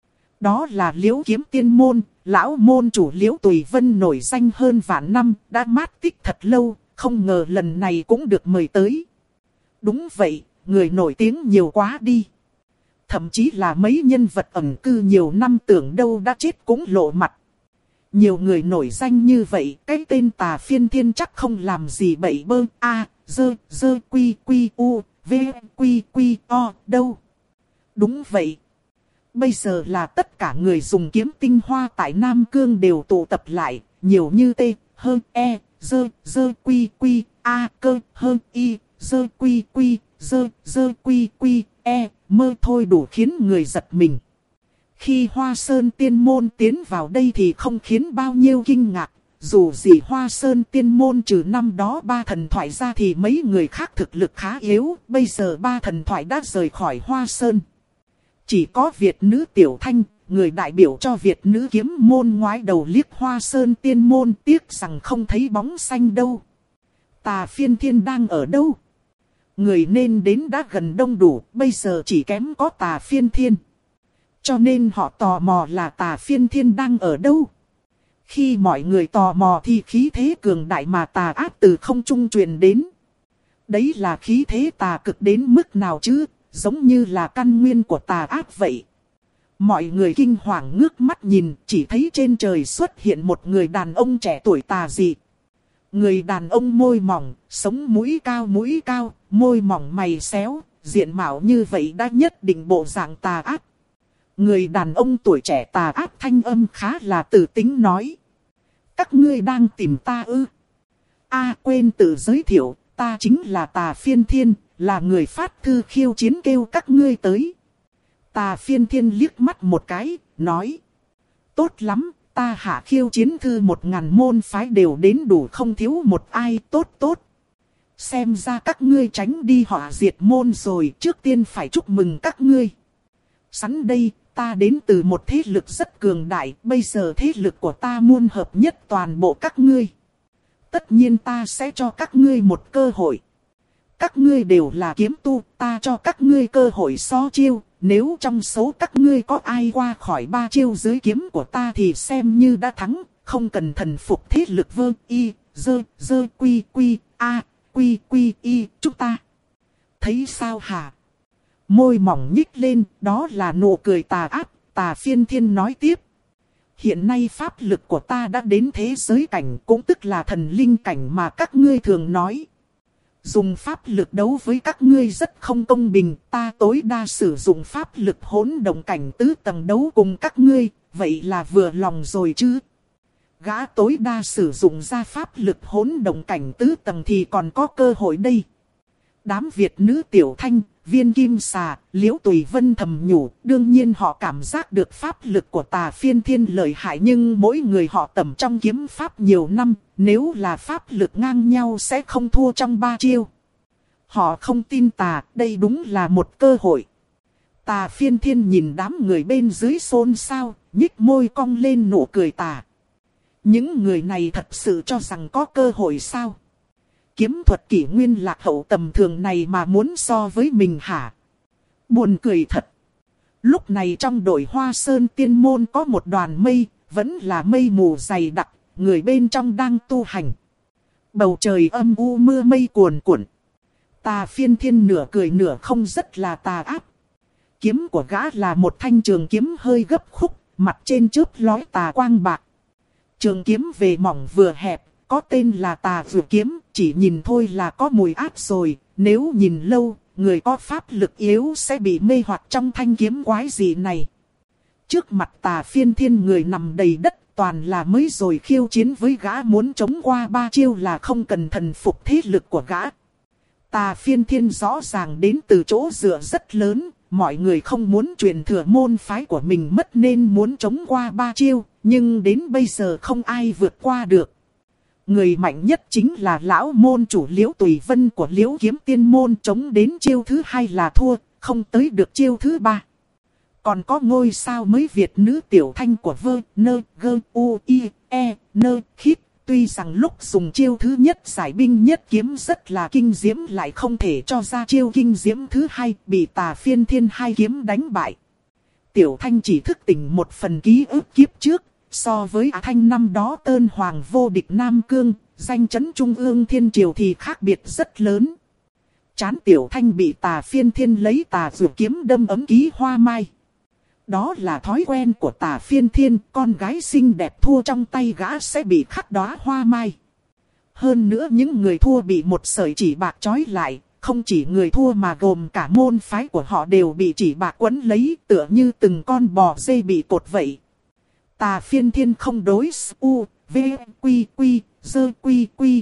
Đó là Liễu kiếm tiên môn, lão môn chủ Liễu Tùy Vân nổi danh hơn vạn năm, đã mát tích thật lâu, không ngờ lần này cũng được mời tới. Đúng vậy, người nổi tiếng nhiều quá đi. Thậm chí là mấy nhân vật ẩn cư nhiều năm tưởng đâu đã chết cũng lộ mặt. Nhiều người nổi danh như vậy, cái tên Tà Phiên Thiên chắc không làm gì bậy bơ, dơ quy quy u, v quy quy o đâu. Đúng vậy. Bây giờ là tất cả người dùng kiếm tinh hoa tại Nam Cương đều tụ tập lại, nhiều như t, hơn e, dơ quy quy, a cơ, hơn y, dơ quy quy, dơ quy quy, e, mơ thôi đủ khiến người giật mình. Khi Hoa Sơn tiên môn tiến vào đây thì không khiến bao nhiêu kinh ngạc, dù gì Hoa Sơn tiên môn trừ năm đó 3 thần thoại ra thì mấy người khác thực lực khá yếu, bây giờ 3 thần thoại đã rời khỏi Hoa Sơn. Chỉ có Việt nữ Tiểu Thanh, người đại biểu cho Việt nữ kiếm môn ngoái đầu liếc Hoa Sơn tiên môn, tiếc rằng không thấy bóng xanh đâu. Tà Phiên Thiên đang ở đâu? Người nên đến đã gần đông đủ, bây giờ chỉ kém có Tà Phiên Thiên. Cho nên họ tò mò là Tà Phiên Thiên đang ở đâu. Khi mọi người tò mò thì khí thế cường đại mà tà ác từ không trung truyền đến. Đấy là khí thế tà cực đến mức nào chứ, giống như là căn nguyên của tà ác vậy. Mọi người kinh hoàng ngước mắt nhìn, chỉ thấy trên trời xuất hiện một người đàn ông trẻ tuổi tà dị. Người đàn ông môi mỏng, sống mũi cao, môi mỏng mày xéo, diện mạo như vậy đã nhất định bộ dạng tà ác. Người đàn ông tuổi trẻ tà ác thanh âm khá là tự tính nói. Các ngươi đang tìm ta ư? Quên tự giới thiệu, ta chính là Tà Phiên Thiên, là người phát thư khiêu chiến kêu các ngươi tới. Tà Phiên Thiên liếc mắt một cái, nói. Tốt lắm, ta hạ khiêu chiến thư 1000 môn phái đều đến đủ không thiếu một ai, tốt. Xem ra các ngươi tránh đi họa diệt môn rồi, trước tiên phải chúc mừng các ngươi. Sẵn đây, ta đến từ một thế lực rất cường đại, bây giờ thế lực của ta muôn hợp nhất toàn bộ các ngươi. Tất nhiên ta sẽ cho các ngươi một cơ hội. Các ngươi đều là kiếm tu, ta cho các ngươi cơ hội so chiêu. Nếu trong số các ngươi có ai qua khỏi 3 chiêu dưới kiếm của ta thì xem như đã thắng. Không cần thần phục thế lực vơ y, dơ quy quy, a, quy quy y, chúng ta. Thấy sao hả? Môi mỏng nhích lên, đó là nụ cười tà ác. Tà Phiên Thiên nói tiếp. Hiện nay pháp lực của ta đã đến thế giới cảnh, cũng tức là thần linh cảnh mà các ngươi thường nói. Dùng pháp lực đấu với các ngươi rất không công bình, ta tối đa sử dụng pháp lực hỗn động cảnh tứ tầng đấu cùng các ngươi, vậy là vừa lòng rồi chứ. Gã tối đa sử dụng ra pháp lực hỗn động cảnh tứ tầng thì còn có cơ hội đây. Đám Việt nữ Tiểu Thanh, Viên Kim Xà, Liễu Tùy Vân thầm nhủ, đương nhiên họ cảm giác được pháp lực của Tà Phiên Thiên lợi hại, nhưng mỗi người họ tầm trong kiếm pháp nhiều năm, nếu là pháp lực ngang nhau sẽ không thua trong 3 chiêu. Họ không tin đây đúng là một cơ hội. Tà Phiên Thiên nhìn đám người bên dưới xôn xao, nhích môi cong lên nụ cười tà. Những người này thật sự cho rằng có cơ hội sao? Kiếm thuật kỷ nguyên lạc hậu tầm thường này mà muốn so với mình hả? Buồn cười thật. Lúc này trong đội Hoa Sơn Tiên Môn có một đoàn mây, vẫn là mây mù dày đặc, người bên trong đang tu hành. Bầu trời âm u mưa mây cuồn cuộn. Tà Phiên Thiên nửa cười nửa không rất là tà ác. Kiếm của gã là một thanh trường kiếm hơi gấp khúc, mặt trên chớp lói tà quang bạc. Trường kiếm về mỏng vừa hẹp, có tên là Tà Vừa Kiếm, chỉ nhìn thôi là có mùi ác rồi, nếu nhìn lâu, người có pháp lực yếu sẽ bị mê hoặc trong thanh kiếm quái dị này. Trước mặt Tà Phiên Thiên người nằm đầy đất, toàn là mới rồi khiêu chiến với gã, muốn chống qua 3 chiêu là không cần thần phục thế lực của gã. Tà Phiên Thiên rõ ràng đến từ chỗ dựa rất lớn, mọi người không muốn truyền thừa môn phái của mình mất nên muốn chống qua 3 chiêu, nhưng đến bây giờ không ai vượt qua được. Người mạnh nhất chính là lão môn chủ Liễu Tùy Vân của Liễu Kiếm Tiên Môn, chống đến chiêu thứ 2 là thua, không tới được chiêu thứ 3. Còn có ngôi sao mới Việt nữ Tiểu Thanh của VNGUIE Khít. Tuy rằng lúc dùng chiêu thứ nhất giải binh nhất kiếm rất là kinh diễm, lại không thể cho ra chiêu kinh diễm thứ 2, bị Tà Phiên Thiên 2 kiếm đánh bại. Tiểu Thanh chỉ thức tỉnh một phần ký ức kiếp trước, so với Á Thanh năm đó tơn hoàng vô địch Nam Cương, danh chấn Trung ương Thiên Triều thì khác biệt rất lớn. Trán Tiểu Thanh bị Tà Phiên Thiên lấy Tà Dụ kiếm đâm ấm ký hoa mai. Đó là thói quen của Tà Phiên Thiên, con gái xinh đẹp thua trong tay gã sẽ bị khắc đóa hoa mai. Hơn nữa những người thua bị một sợi chỉ bạc trói lại, không chỉ người thua mà gồm cả môn phái của họ đều bị chỉ bạc quấn lấy, tựa như từng con bò dê bị cột vậy. Tà Phiên Thiên không đối u, v, quy quy, dơ quy quy,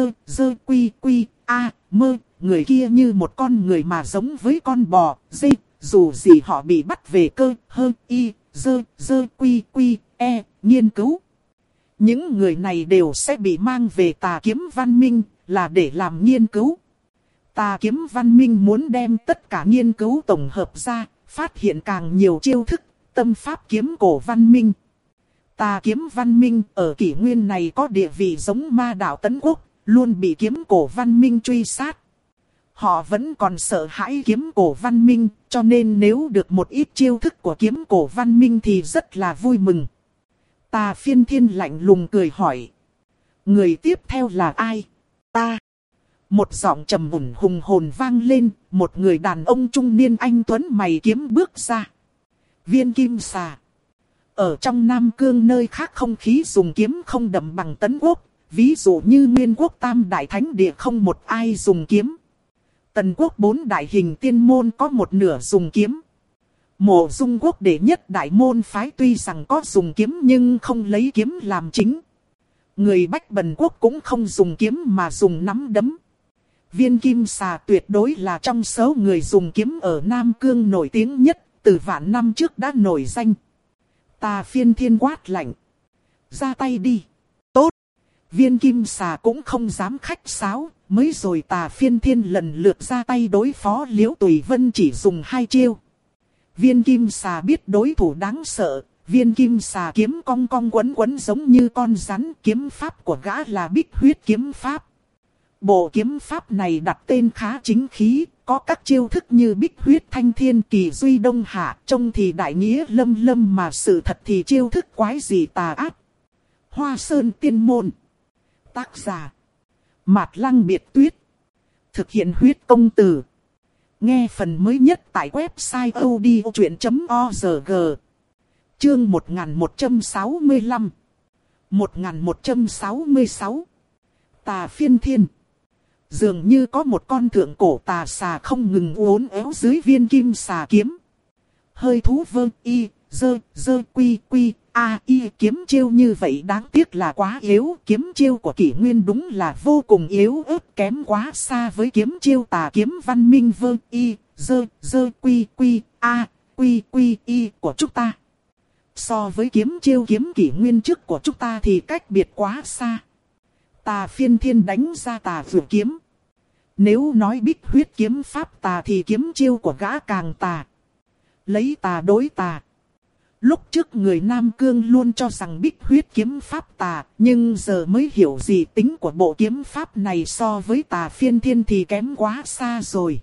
dơ quy quy, a, mơ, người kia như một con người mà giống với con bò, dê. Dù gì họ bị bắt về cơ, hơ, y, dơ quy quy, nghiên cứu. Những người này đều sẽ bị mang về Tà Kiếm Văn Minh, là để làm nghiên cứu. Tà Kiếm Văn Minh muốn đem tất cả nghiên cứu tổng hợp ra, phát hiện càng nhiều chiêu thức, tâm pháp kiếm cổ văn minh. Tà Kiếm Văn Minh ở kỷ nguyên này có địa vị giống Ma Đạo Tấn Quốc, luôn bị kiếm cổ văn minh truy sát. Họ vẫn còn sợ hãi kiếm cổ văn minh, cho nên nếu được một ít chiêu thức của kiếm cổ văn minh thì rất là vui mừng. Tà Phiên Thiên lạnh lùng cười hỏi. Người tiếp theo là ai? Ta. Một giọng trầm ổn hùng hồn vang lên, một người đàn ông trung niên anh tuấn mày kiếm bước ra. Viên Kim Xà. Ở trong Nam Cương nơi khác không khí dùng kiếm không đậm bằng Tấn Quốc, ví dụ như Nguyên Quốc Tam Đại Thánh Địa không một ai dùng kiếm. Tần Quốc 4 đại hình tiên môn có một nửa dùng kiếm. Mộ Dung Quốc đệ nhất đại môn phái tuy rằng có dùng kiếm nhưng không lấy kiếm làm chính. Người Bách Bần Quốc cũng không dùng kiếm mà dùng nắm đấm. Viên Kim Xà tuyệt đối là trong số người dùng kiếm ở Nam Cương nổi tiếng nhất, từ vạn năm trước đã nổi danh. Tà Phiên Thiên quát lạnh. Ra tay đi. Tốt. Viên Kim Xà cũng không dám khách sáo. Mới rồi Tà Phiên Thiên lần lượt ra tay đối phó Liễu Tùy Vân chỉ dùng 2 chiêu. Viên Kim Xà biết đối thủ đáng sợ. Viên Kim Xà kiếm cong cong quấn quấn giống như con rắn. Kiếm pháp của gã là Bích Huyết kiếm pháp. Bộ kiếm pháp này đặt tên khá chính khí. Có các chiêu thức như Bích Huyết Thanh Thiên Kỳ Duy Đông Hạ. Trông thì đại nghĩa lâm lâm mà sự thật thì chiêu thức quái dị tà ác. Hoa Sơn Tiên Môn. Tác giả Mạt Lăng Biệt Tuyết. Thực hiện huyết công từ. Nghe phần mới nhất tại website odchuyện.org. Chương 1165. 1166. Tà Phiên Thiên. Dường như có một con thượng cổ tà xà không ngừng uốn éo dưới Viên Kim Xà kiếm. Hơi thú vơ y, dơ quy quy. Y kiếm chiêu như vậy đáng tiếc là quá yếu. Kiếm chiêu của kỷ nguyên đúng là vô cùng yếu ớt, kém quá xa với kiếm chiêu Tà Kiếm Văn Minh vơ y, quy quy a quy quy y của chúng ta. So với kiếm chiêu kiếm kỷ nguyên trước của chúng ta thì cách biệt quá xa. Tà Phiên Thiên đánh ra tà vượt kiếm. Nếu nói bích huyết kiếm pháp tà thì kiếm chiêu của gã càng tà. Lấy tà đối tà. Lúc trước người Nam Cương luôn cho rằng bích huyết kiếm pháp tà, nhưng giờ mới hiểu gì tính của bộ kiếm pháp này so với Tà Phiên Thiên thì kém quá xa rồi.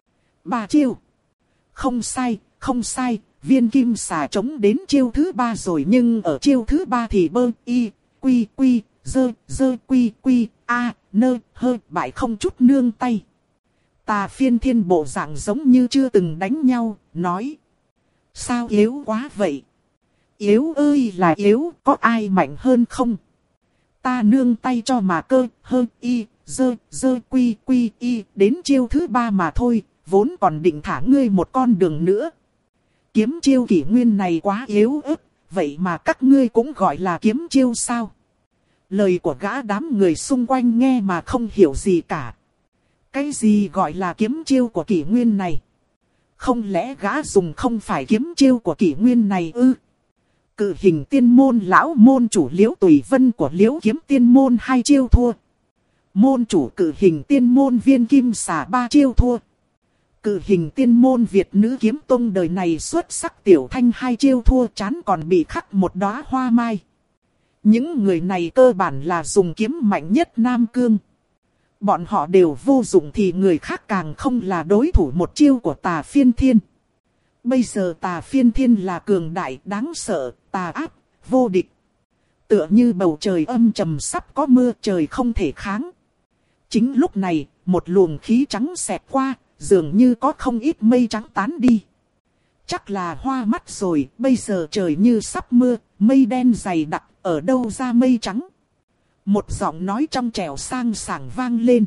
3 chiêu. Không sai, không sai, viên kim xà chống đến chiêu thứ 3 rồi, nhưng ở chiêu thứ 3 thì bơ y, quy quy, dơ quy quy, a, nơ, hơ, bại không chút nương tay. Tà Phiên Thiên bộ dạng giống như chưa từng đánh nhau, nói. Sao yếu quá vậy? Yếu ơi là yếu, có ai mạnh hơn không? Ta nương tay cho mà cơ, hơ y, dơ quy quy y, đến chiêu thứ 3 mà thôi, vốn còn định thả ngươi một con đường nữa. Kiếm chiêu kỷ nguyên này quá yếu ớt, vậy mà các ngươi cũng gọi là kiếm chiêu sao? Lời của gã đám người xung quanh nghe mà không hiểu gì cả. Cái gì gọi là kiếm chiêu của kỷ nguyên này? Không lẽ gã dùng không phải kiếm chiêu của kỷ nguyên này ư? Cự Hình Tiên Môn lão môn chủ Liễu Tùy Vân của Liễu Kiếm Tiên Môn 2 chiêu thua. Môn chủ Cự Hình Tiên Môn Viên Kim Xà 3 chiêu thua. Cự Hình Tiên Môn Việt Nữ Kiếm Tông đời này xuất sắc Tiểu Thanh 2 chiêu thua, trán còn bị khắc một đóa hoa mai. Những người này cơ bản là dùng kiếm mạnh nhất Nam Cương. Bọn họ đều vô dụng thì người khác càng không là đối thủ một chiêu của Tà Phiên Thiên. Bây giờ Tà Phiên Thiên là cường đại, đáng sợ, tà ác, vô địch. Tựa như bầu trời âm trầm sắp có mưa, trời không thể kháng. Chính lúc này, một luồng khí trắng xẹt qua, dường như có không ít mây trắng tán đi. Chắc là hoa mắt rồi, bây giờ trời như sắp mưa, mây đen dày đặc, ở đâu ra mây trắng? Một giọng nói trong trẻo sang sảng vang lên.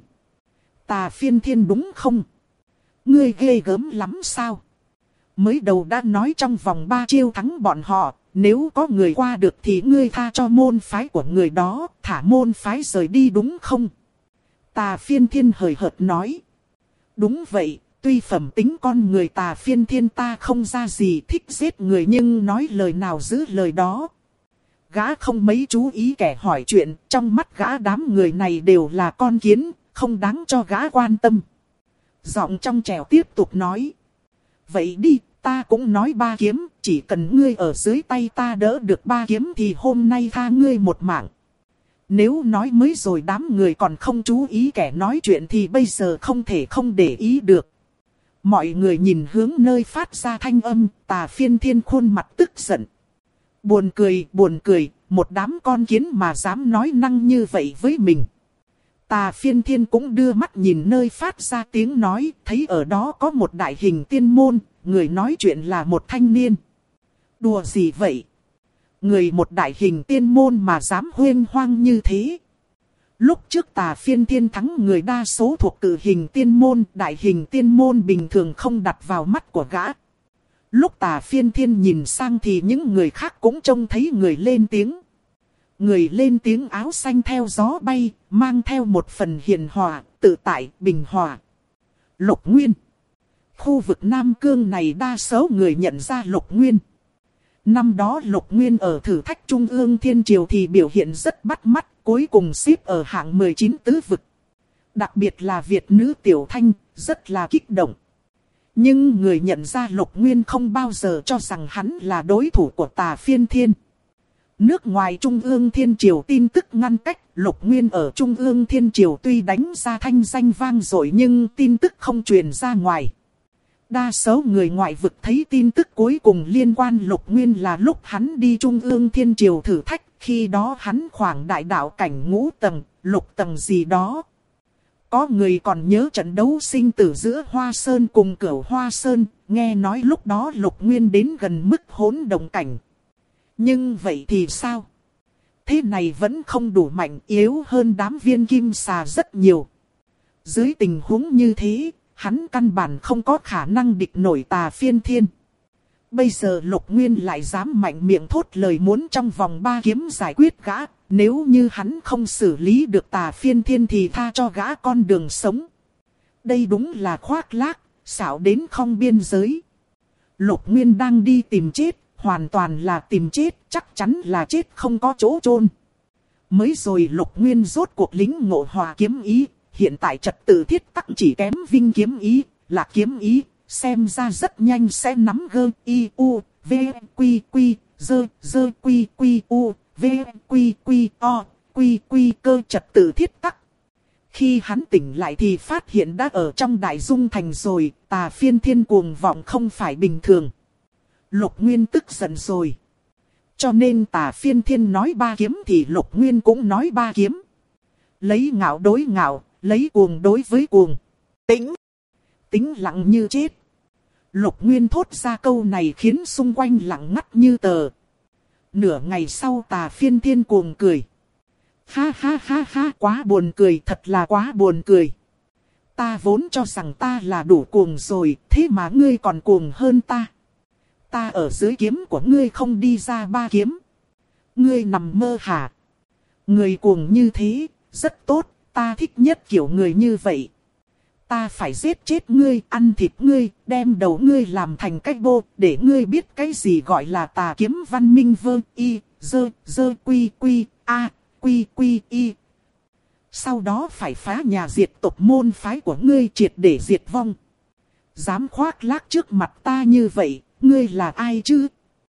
Tà Phiên Thiên đúng không? Ngươi ghê gớm lắm sao? Mới đầu đã nói trong vòng 3 chiêu thắng bọn họ, nếu có người qua được thì ngươi tha cho môn phái của người đó, thả môn phái rời đi đúng không? Tà Phiên Thiên hời hợt nói. Đúng vậy, tuy phẩm tính con người Tà Phiên Thiên ta không ra gì thích giết người, nhưng nói lời nào giữ lời đó. Gã không mấy chú ý kẻ hỏi chuyện, trong mắt gã đám người này đều là con kiến, không đáng cho gã quan tâm. Giọng trong trẻo tiếp tục nói. Vậy đi, ta cũng nói 3 kiếm, chỉ cần ngươi ở dưới tay ta đỡ được 3 kiếm thì hôm nay tha ngươi một mạng. Nếu nói mới rồi đám người còn không chú ý kẻ nói chuyện thì bây giờ không thể không để ý được. Mọi người nhìn hướng nơi phát ra thanh âm, Tà Phiên Thiên khuôn mặt tức giận. Buồn cười, một đám con kiến mà dám nói năng như vậy với mình. Tà Phiên Thiên cũng đưa mắt nhìn nơi phát ra tiếng nói, thấy ở đó có một đại hình tiên môn, người nói chuyện là một thanh niên. Đùa gì vậy? Người một đại hình tiên môn mà dám huyên hoang như thế. Lúc trước Tà Phiên Thiên thắng người đa số thuộc Cự Hình Tiên Môn, đại hình tiên môn bình thường không đặt vào mắt của gã. Lúc Tà Phiên Thiên nhìn sang thì những người khác cũng trông thấy người lên tiếng. Người lên tiếng áo xanh theo gió bay, mang theo một phần hiền hòa, tự tại, bình hòa. Lục Nguyên. Khu vực Nam Cương này đa số người nhận ra Lục Nguyên. Năm đó Lục Nguyên ở thử thách Trung ương Thiên Triều thì biểu hiện rất bắt mắt, cuối cùng xếp ở hạng 19 tứ vực. Đặc biệt là Việt nữ Tiểu Thanh, rất là kích động. Nhưng người nhận ra Lục Nguyên không bao giờ cho rằng hắn là đối thủ của Tà Phiên Thiên. Nước ngoài Trung ương Thiên Triều tin tức ngăn cách, Lục Nguyên ở Trung ương Thiên Triều tuy đánh ra thanh danh vang dội nhưng tin tức không truyền ra ngoài. Đa số người ngoại vực thấy tin tức cuối cùng liên quan Lục Nguyên là lúc hắn đi Trung ương Thiên Triều thử thách, khi đó hắn khoảng đại đạo cảnh 5 tầng, 6 tầng gì đó. Có người còn nhớ trận đấu sinh tử giữa Hoa Sơn cùng Cửu Hoa Sơn, nghe nói lúc đó Lục Nguyên đến gần mức hỗn động cảnh. Nhưng vậy thì sao? Thế này vẫn không đủ mạnh, yếu hơn đám viên kim xà rất nhiều. Dưới tình huống như thế, hắn căn bản không có khả năng địch nổi Tà Phiên Thiên. Bây giờ Lục Nguyên lại dám mạnh miệng thốt lời muốn trong vòng 3 kiếm giải quyết gã. Nếu như hắn không xử lý được Tà Phiên Thiên thì tha cho gã con đường sống. Đây đúng là khoác lác, xảo đến không biên giới. Lục Nguyên đang đi tìm chết, hoàn toàn là tìm chết, chắc chắn là chết không có chỗ chôn. Mới rồi Lục Nguyên rốt cuộc lĩnh ngộ hòa kiếm ý, hiện tại trật tự thiết tắc chỉ kém vinh kiếm ý, là kiếm ý, xem ra rất nhanh sẽ nắm gơ y u v quy quy dơ dơ quy quy u v quy quy o quy quy cơ trật tự thiết tắc. Khi hắn tỉnh lại thì phát hiện đã ở trong Đại Dung Thành rồi, Tà Phiên Thiên cuồng vọng không phải bình thường. Lục Nguyên tức giận rồi. Cho nên Tà Phiên Thiên nói 3 kiếm thì Lục Nguyên cũng nói 3 kiếm. Lấy ngạo đối ngạo, lấy cuồng đối với cuồng. Tĩnh lặng như chết. Lục Nguyên thốt ra câu này khiến xung quanh lặng ngắt như tờ. Nửa ngày sau Tà Phiên Thiên cuồng cười. Ha ha ha ha, quá buồn cười, thật là quá buồn cười. Ta vốn cho rằng ta là đủ cuồng rồi, thế mà ngươi còn cuồng hơn ta. Ta ở dưới kiếm của ngươi không đi ra 3 kiếm. Ngươi nằm mơ hả? Người cuồng như thế, rất tốt, ta thích nhất kiểu người như vậy. Ta phải giết chết ngươi, ăn thịt ngươi, đem đầu ngươi làm thành cách bô, để ngươi biết cái gì gọi là tà kiếm văn minh vơ y, dơ quy quy, a, quy quy y. Sau đó phải phá nhà diệt tộc môn phái của ngươi triệt để diệt vong. Dám khoác lác trước mặt ta như vậy, ngươi là ai chứ?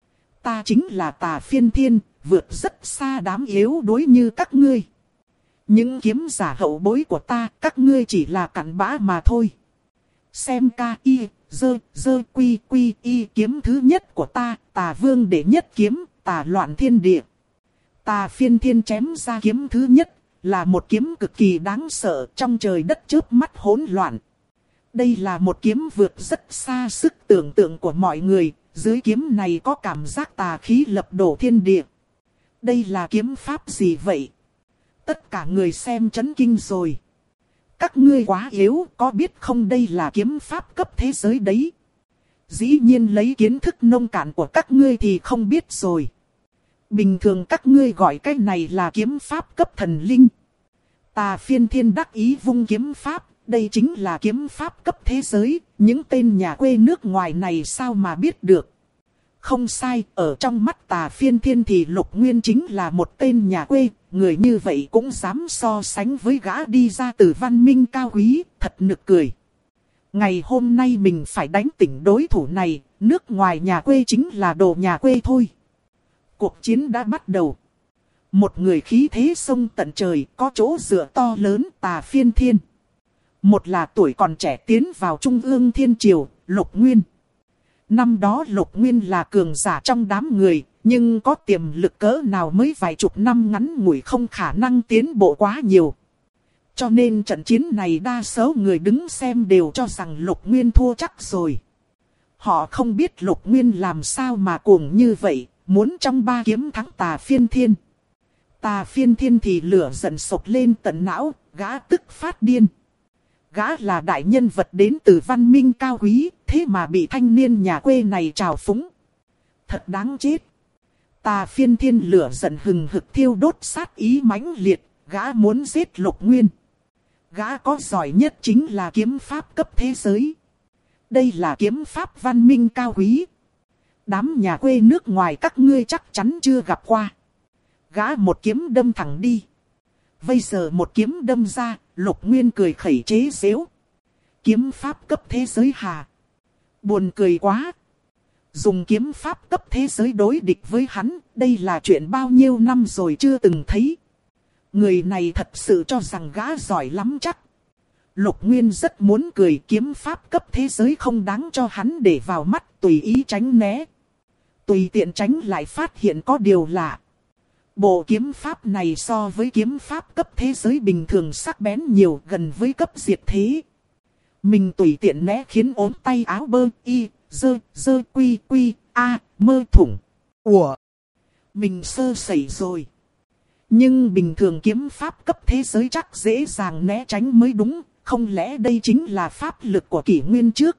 Ta chính là Tà Phiên Thiên, vượt rất xa đám yếu đuối như các ngươi. Những kiếm giả hậu bối của ta, các ngươi chỉ là cặn bã mà thôi. Xem ca y, dơ quy quy y kiếm thứ nhất của ta, Tà Vương đệ nhất kiếm, Tà Loạn Thiên Địa. Tà Phiên Thiên chém ra kiếm thứ nhất, là một kiếm cực kỳ đáng sợ, trong trời đất chớp mắt hỗn loạn. Đây là một kiếm vượt rất xa sức tưởng tượng của mọi người, dưới kiếm này có cảm giác tà khí lập đổ thiên địa. Đây là kiếm pháp gì vậy? Tất cả người xem chấn kinh rồi. Các ngươi quá yếu, có biết không, đây là kiếm pháp cấp thế giới đấy. Dĩ nhiên lấy kiến thức nông cạn của các ngươi thì không biết rồi. Bình thường các ngươi gọi cái này là kiếm pháp cấp thần linh. Tà Phiên Thiên đắc ý vung kiếm pháp, đây chính là kiếm pháp cấp thế giới, những tên nhà quê nước ngoài này sao mà biết được. Không sai, ở trong mắt Tà Phiên Thiên thì Lục Nguyên chính là một tên nhà quê, người như vậy cũng dám so sánh với gã đi ra từ văn minh cao quý, thật nực cười. Ngày hôm nay mình phải đánh tỉnh đối thủ này, nước ngoài nhà quê chính là đồ nhà quê thôi. Cuộc chiến đã bắt đầu. Một người khí thế sông tận trời, có chỗ dựa to lớn, Tà Phiên Thiên. Một là tuổi còn trẻ tiến vào Trung ương Thiên Triều, Lục Nguyên. Năm đó Lục Nguyên là cường giả trong đám người, nhưng có tiềm lực cỡ nào mới vài chục năm ngắn ngủi không khả năng tiến bộ quá nhiều. Cho nên trận chiến này đa số người đứng xem đều cho rằng Lục Nguyên thua chắc rồi. Họ không biết Lục Nguyên làm sao mà cuồng như vậy, muốn trong 3 kiếm thắng Tà Phiên Thiên. Tà Phiên Thiên thì lửa giận sộc lên tận não, gã tức phát điên. Gã là đại nhân vật đến từ văn minh cao quý, thế mà bị thanh niên nhà quê này trào phúng. Thật đáng chết. Tà Phiên Thiên lửa giận hừng hực thiêu đốt sát ý mãnh liệt, gã muốn giết Lục Nguyên. Gã có giỏi nhất chính là kiếm pháp cấp thế giới. Đây là kiếm pháp văn minh cao quý. Đám nhà quê nước ngoài các ngươi chắc chắn chưa gặp qua. Gã một kiếm đâm thẳng đi. Bây giờ một kiếm đâm ra, Lục Nguyên cười khẩy chế giễu. Kiếm pháp cấp thế giới hà? Buồn cười quá. Dùng kiếm pháp cấp thế giới đối địch với hắn, đây là chuyện bao nhiêu năm rồi chưa từng thấy. Người này thật sự cho rằng gã giỏi lắm chắc. Lục Nguyên rất muốn cười, kiếm pháp cấp thế giới không đáng cho hắn để vào mắt, tùy ý tránh né. Tùy tiện tránh lại phát hiện có điều lạ. Bộ kiếm pháp này so với kiếm pháp cấp thế giới bình thường sắc bén nhiều, gần với cấp diệt thế. Mình tùy tiện né khiến ốm tay áo bơ y, dơ quy quy, a, mơ thủng. Ủa? Mình sơ sẩy rồi. Nhưng bình thường kiếm pháp cấp thế giới chắc dễ dàng né tránh mới đúng, không lẽ đây chính là pháp lực của kỷ nguyên trước?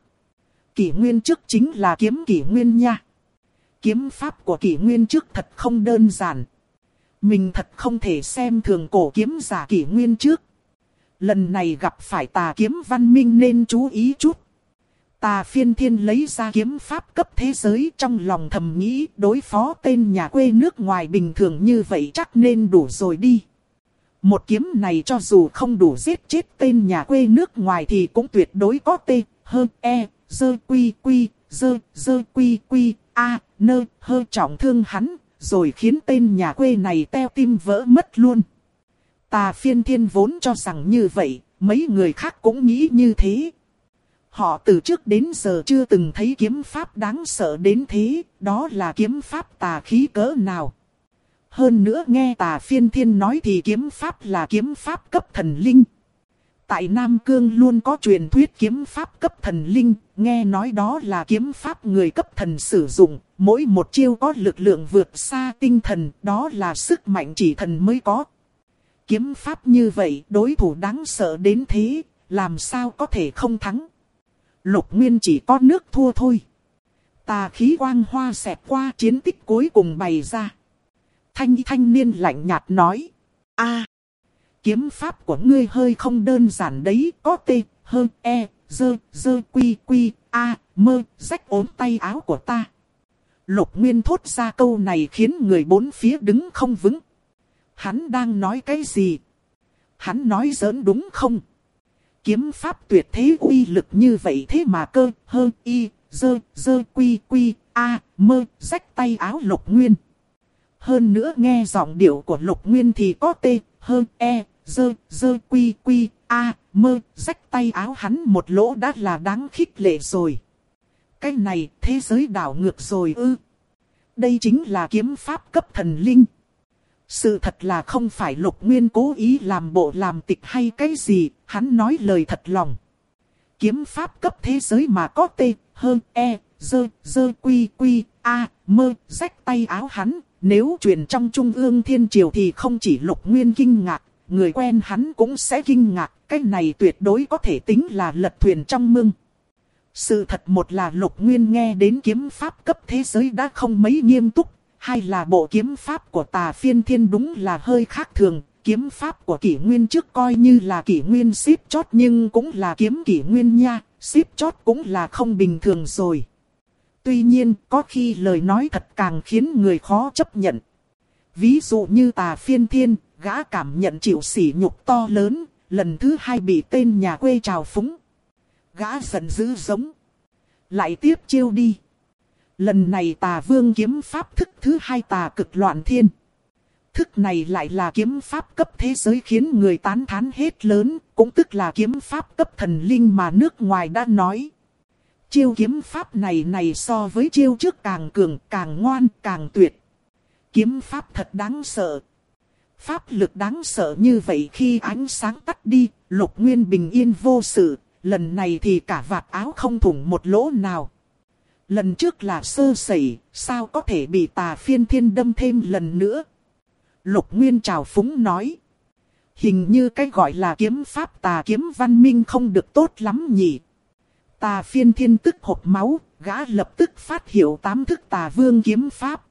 Kỷ nguyên trước chính là kiếm kỷ nguyên nha. Kiếm pháp của kỷ nguyên trước thật không đơn giản. Mình thật không thể xem thường cổ kiếm giả kỷ nguyên trước. Lần này gặp phải tà kiếm văn minh nên chú ý chút. Tà Phiên Thiên lấy ra kiếm pháp cấp thế giới, trong lòng thầm nghĩ đối phó tên nhà quê nước ngoài bình thường như vậy chắc nên đủ rồi đi. Một kiếm này cho dù không đủ giết chết tên nhà quê nước ngoài thì cũng tuyệt đối có tê, hơ, e, dơ quy quy, dơ quy quy, a, nơ, hơ trọng thương hắn, rồi khiến tên nhà quê này teo tim vỡ mất luôn. Tà Phiên Thiên vốn cho rằng như vậy, mấy người khác cũng nghĩ như thế. Họ từ trước đến giờ chưa từng thấy kiếm pháp đáng sợ đến thế, đó là kiếm pháp tà khí cỡ nào. Hơn nữa nghe Tà Phiên Thiên nói thì kiếm pháp là kiếm pháp cấp thần linh. Tại Nam Cương luôn có truyền thuyết kiếm pháp cấp thần linh, nghe nói đó là kiếm pháp người cấp thần sử dụng, mỗi một chiêu có lực lượng vượt xa tinh thần, đó là sức mạnh chỉ thần mới có. Kiếm pháp như vậy, đối thủ đáng sợ đến thế, làm sao có thể không thắng. Lục Nguyên chỉ có nước thua thôi. Tà khí quang hoa xẹt qua, chiến tích cuối cùng bày ra. Thanh niên lạnh nhạt nói. A, kiếm pháp của ngươi hơi không đơn giản đấy, có tê, hơ, e, dơ quy quy, a, mơ, rách ốm tay áo của ta. Lục Nguyên thốt ra câu này khiến người bốn phía đứng không vững. Hắn đang nói cái gì? Hắn nói giỡn đúng không? Kiếm pháp tuyệt thế uy lực như vậy thế mà cơ, hơ, y, dơ quy quy, a, mơ, rách tay áo Lục Nguyên. Hơn nữa nghe giọng điệu của Lục Nguyên thì có tê, hơ, e, dơ quy quy, a, mơ, rách tay áo hắn một lỗ đã là đáng khích lệ rồi. Cái này thế giới đảo ngược rồi ư? Đây chính là kiếm pháp cấp thần linh. Sự thật là không phải Lục Nguyên cố ý làm bộ làm tịch hay cái gì, hắn nói lời thật lòng. Kiếm pháp cấp thế giới mà có tê, hơ, e, dơ quy quy, a, mơ, rách tay áo hắn. Nếu truyền trong Trung ương Thiên Triều thì không chỉ Lục Nguyên kinh ngạc, người quen hắn cũng sẽ kinh ngạc. Cái này tuyệt đối có thể tính là lật thuyền trong mương. Sự thật một là Lục Nguyên nghe đến kiếm pháp cấp thế giới đã không mấy nghiêm túc. Hai là bộ kiếm pháp của Tà Phiên Thiên đúng là hơi khác thường. Kiếm pháp của Kỷ Nguyên trước coi như là Kỷ Nguyên ship chót nhưng cũng là kiếm Kỷ Nguyên nha. Ship chót cũng là không bình thường rồi. Tuy nhiên, có khi lời nói thật càng khiến người khó chấp nhận. Ví dụ như Tà Phiên Thiên, gã cảm nhận chịu sỉ nhục to lớn, lần thứ hai bị tên nhà quê trào phúng. Gã giận dữ giống. Lại tiếp chiêu đi. Lần này Tà Vương kiếm pháp thức thứ hai Tà Cực Loạn Thiên. Thức này lại là kiếm pháp cấp thế giới khiến người tán thán hết lớn, cũng tức là kiếm pháp cấp thần linh mà nước ngoài đã nói. Chiêu kiếm pháp này so với chiêu trước càng cường, càng ngoan, càng tuyệt. Kiếm pháp thật đáng sợ. Pháp lực đáng sợ như vậy khi ánh sáng tắt đi, Lục Nguyên bình yên vô sự, lần này thì cả vạt áo không thủng một lỗ nào. Lần trước là sơ sẩy, sao có thể bị Tà Phiên Thiên đâm thêm lần nữa? Lục Nguyên trào phúng nói. Hình như cái gọi là kiếm pháp tà kiếm văn minh không được tốt lắm nhỉ. Tà Phiên Thiên tức hộc máu, gã lập tức phát hiệu 8 thức Tà Vương kiếm pháp.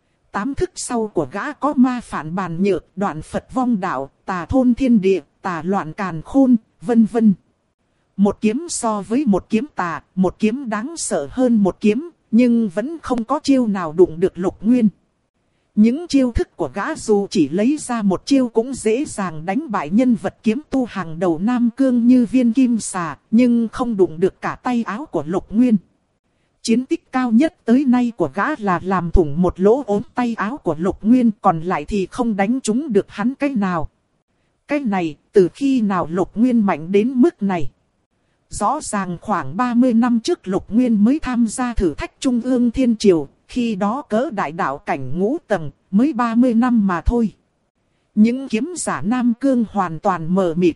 8 thức sau của gã có ma phản bàn nhược, đoạn Phật vong đạo, tà thôn thiên địa, tà loạn càn khôn, vân vân. Một kiếm so với một kiếm tà, một kiếm đáng sợ hơn một kiếm, nhưng vẫn không có chiêu nào đụng được Lục Nguyên. Những chiêu thức của gã dù chỉ lấy ra một chiêu cũng dễ dàng đánh bại nhân vật kiếm tu hàng đầu Nam Cương như Viên Kim Xà, nhưng không đụng được cả tay áo của Lục Nguyên. Chiến tích cao nhất tới nay của gã là làm thủng một lỗ ốm tay áo của Lục Nguyên, còn lại thì không đánh trúng được hắn cái nào. Cái này, từ khi nào Lục Nguyên mạnh đến mức này? Rõ ràng khoảng 30 năm trước Lục Nguyên mới tham gia thử thách Trung ương Thiên Triều, khi đó cỡ đại đạo cảnh ngũ tầng, mới 30 năm mà thôi. Những kiếm giả Nam Cương hoàn toàn mờ mịt.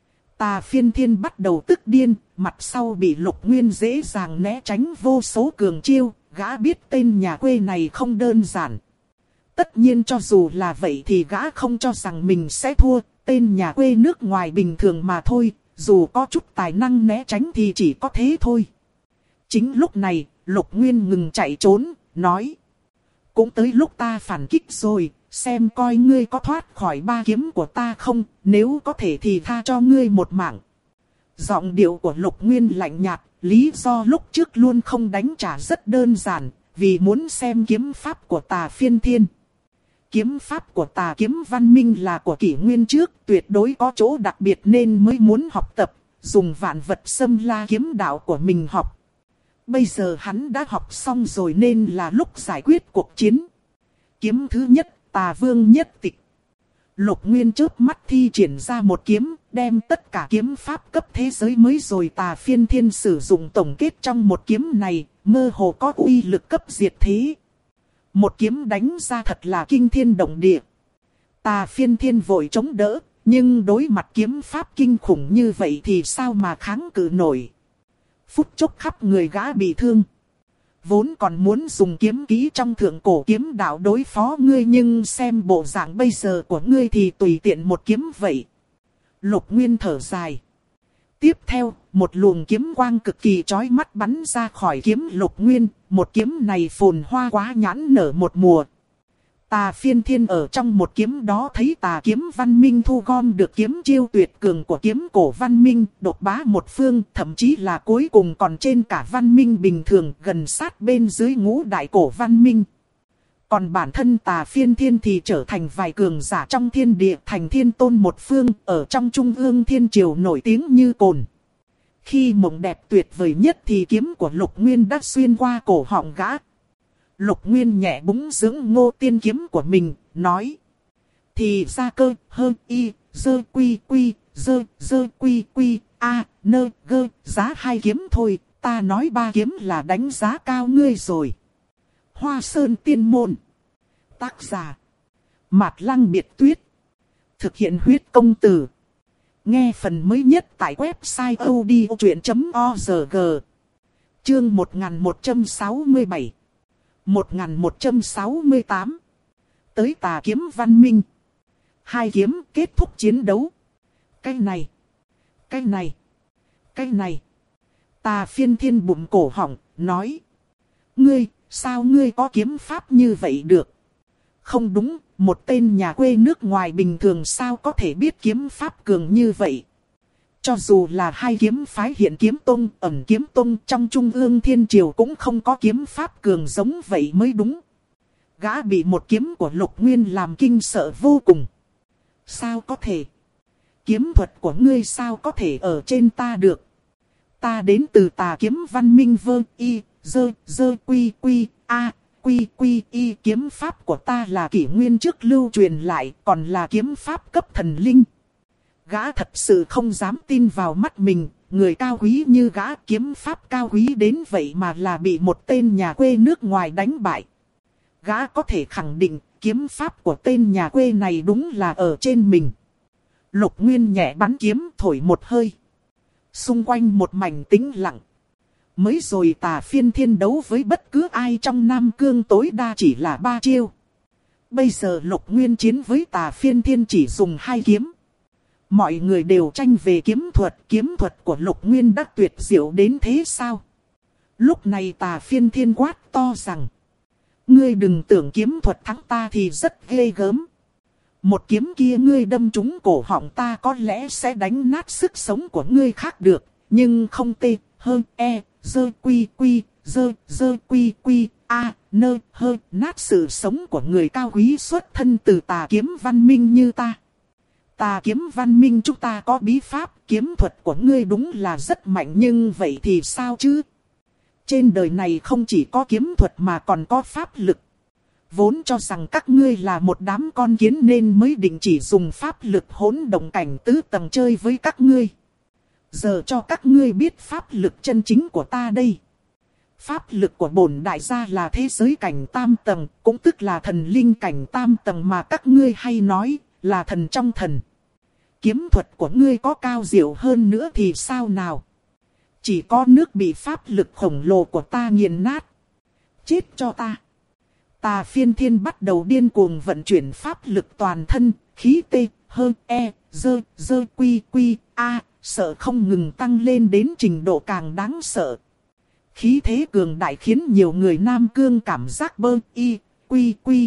Tà Phiên Thiên bắt đầu tức điên, mặt sau bị Lục Nguyên dễ dàng né tránh vô số cường chiêu, gã biết tên nhà quê này không đơn giản. Tất nhiên cho dù là vậy thì gã không cho rằng mình sẽ thua, tên nhà quê nước ngoài bình thường mà thôi, dù có chút tài năng né tránh thì chỉ có thế thôi. Chính lúc này, Lục Nguyên ngừng chạy trốn, nói. Cũng tới lúc ta phản kích rồi, xem coi ngươi có thoát khỏi 3 kiếm của ta không, nếu có thể thì tha cho ngươi một mạng. Giọng điệu của Lục Nguyên lạnh nhạt, lý do lúc trước luôn không đánh trả rất đơn giản, vì muốn xem kiếm pháp của Tà Phiên Thiên. Kiếm pháp của Tà Kiếm Văn Minh là của kỷ nguyên trước, tuyệt đối có chỗ đặc biệt nên mới muốn học tập, dùng vạn vật xâm la kiếm đạo của mình học. Bây giờ hắn đã học xong rồi nên là lúc giải quyết cuộc chiến. Kiếm thứ nhất, Tà Vương Nhất Tịch. Lục Nguyên chớp mắt thi triển ra một kiếm, đem tất cả kiếm pháp cấp thế giới mới rồi Tà Phiên Thiên sử dụng tổng kết trong một kiếm này, mơ hồ có uy lực cấp diệt thế. Một kiếm đánh ra thật là kinh thiên động địa. Tà Phiên Thiên vội chống đỡ, nhưng đối mặt kiếm pháp kinh khủng như vậy thì sao mà kháng cự nổi. Phút chốc khắp người gã bị thương. Vốn còn muốn dùng kiếm kỹ trong thượng cổ kiếm đạo đối phó ngươi, nhưng xem bộ dạng bây giờ của ngươi thì tùy tiện một kiếm vậy. Lục Nguyên thở dài. Tiếp theo, một luồng kiếm quang cực kỳ chói mắt bắn ra khỏi kiếm Lục Nguyên, một kiếm này phồn hoa quá nhãn nở một mùa. Tà Phiên Thiên ở trong một kiếm đó thấy Tà Kiếm Văn Minh thu gom được kiếm chiêu tuyệt cường của kiếm cổ Văn Minh, độc bá một phương, thậm chí là cuối cùng còn trên cả Văn Minh bình thường, gần sát bên dưới ngũ đại cổ Văn Minh. Còn bản thân Tà Phiên Thiên thì trở thành vài cường giả trong thiên địa, thành thiên tôn một phương, ở trong trung ương thiên triều nổi tiếng như cồn. Khi mộng đẹp tuyệt vời nhất thì kiếm của Lục Nguyên đã xuyên qua cổ họng gã. Lục Nguyên nhẹ búng dưỡng Ngô Tiên kiếm của mình, nói. Thì ra cơ, hơn y, dơ quy quy, dơ quy quy, a, nơ, gơ, giá hai kiếm thôi, ta nói ba kiếm là đánh giá cao ngươi rồi. Hoa Sơn Tiên Môn. Tác giả. Mạt Lăng Biệt Tuyết. Thực hiện huyết công từ. Nghe phần mới nhất tại website odchuyện.org. Chương 1167. 1168. Tới Tà Kiếm Văn Minh. Hai kiếm kết thúc chiến đấu. Cái này. Tà Phiên Thiên bụng cổ họng, nói. Ngươi, sao ngươi có kiếm pháp như vậy được? Không đúng, một tên nhà quê nước ngoài bình thường sao có thể biết kiếm pháp cường như vậy? Cho dù là hai kiếm phái Hiện Kiếm Tông, Ẩn Kiếm Tông trong trung ương thiên triều cũng không có kiếm pháp cường giống vậy mới đúng. Gã bị một kiếm của Lục Nguyên làm kinh sợ vô cùng. Sao có thể? Kiếm thuật của ngươi sao có thể ở trên ta được? Ta đến từ Tà Kiếm Văn Minh vơ y, dơ quy quy, a, quy quy y. Kiếm pháp của ta là kỷ nguyên trước lưu truyền lại, còn là kiếm pháp cấp thần linh. Gã thật sự không dám tin vào mắt mình, người cao quý như gã, kiếm pháp cao quý đến vậy mà là bị một tên nhà quê nước ngoài đánh bại. Gã có thể khẳng định kiếm pháp của tên nhà quê này đúng là ở trên mình. Lục Nguyên nhẹ bắn kiếm thổi một hơi. Xung quanh một mảnh tĩnh lặng. Mới rồi Tà Phiên Thiên đấu với bất cứ ai trong Nam Cương tối đa chỉ là 3 chiêu. Bây giờ Lục Nguyên chiến với Tà Phiên Thiên chỉ dùng 2 kiếm. Mọi người đều tranh về kiếm thuật của Lục Nguyên đã tuyệt diệu đến thế sao? Lúc này Tà Phiên Thiên quát to rằng. Ngươi đừng tưởng kiếm thuật thắng ta thì rất ghê gớm. Một kiếm kia ngươi đâm trúng cổ họng ta có lẽ sẽ đánh nát sức sống của ngươi khác được. Nhưng không tê, hơn, e, dơ quy quy, dơ quy quy, a, nơ, hơi, nát sự sống của người cao quý xuất thân từ Tà Kiếm Văn Minh như ta. Tà Kiếm Văn Minh chúng ta có bí pháp, kiếm thuật của ngươi đúng là rất mạnh nhưng vậy thì sao chứ? Trên đời này không chỉ có kiếm thuật mà còn có pháp lực. Vốn cho rằng các ngươi là một đám con kiến nên mới định chỉ dùng pháp lực hỗn động cảnh tứ tầng chơi với các ngươi. Giờ cho các ngươi biết pháp lực chân chính của ta đây. Pháp lực của bổn đại gia là thế giới cảnh tam tầng, cũng tức là thần linh cảnh tam tầng mà các ngươi hay nói là thần trong thần. Kiếm thuật của ngươi có cao diệu hơn nữa thì sao nào? Chỉ có nước bị pháp lực khổng lồ của ta nghiền nát. Chết cho ta. Tà Phiên Thiên bắt đầu điên cuồng vận chuyển pháp lực toàn thân, khí tê, hơn, e, dơ quy quy, a, sợ không ngừng tăng lên đến trình độ càng đáng sợ. Khí thế cường đại khiến nhiều người Nam Cương cảm giác bơ, y, quy quy,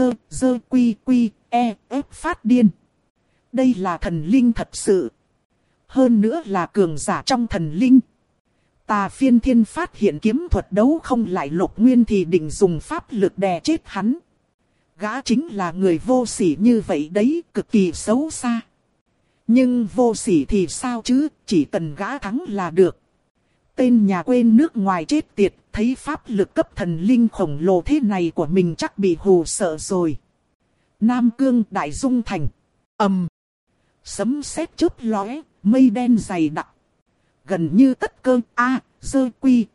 dơ quy quy, e, ép phát điên. Đây là thần linh thật sự. Hơn nữa là cường giả trong thần linh. Tà Phiên Thiên phát hiện kiếm thuật đấu không lại Lục Nguyên thì định dùng pháp lực đè chết hắn. Gã chính là người vô sỉ như vậy đấy, cực kỳ xấu xa. Nhưng vô sỉ thì sao chứ, chỉ cần gã thắng là được. Tên nhà quê nước ngoài chết tiệt, thấy pháp lực cấp thần linh khổng lồ thế này của mình chắc bị hù sợ rồi. Nam Cương Đại Dung Thành. Sấm sét chớp lóe, mây đen dày đặc. Gần như tất cơ dơ quy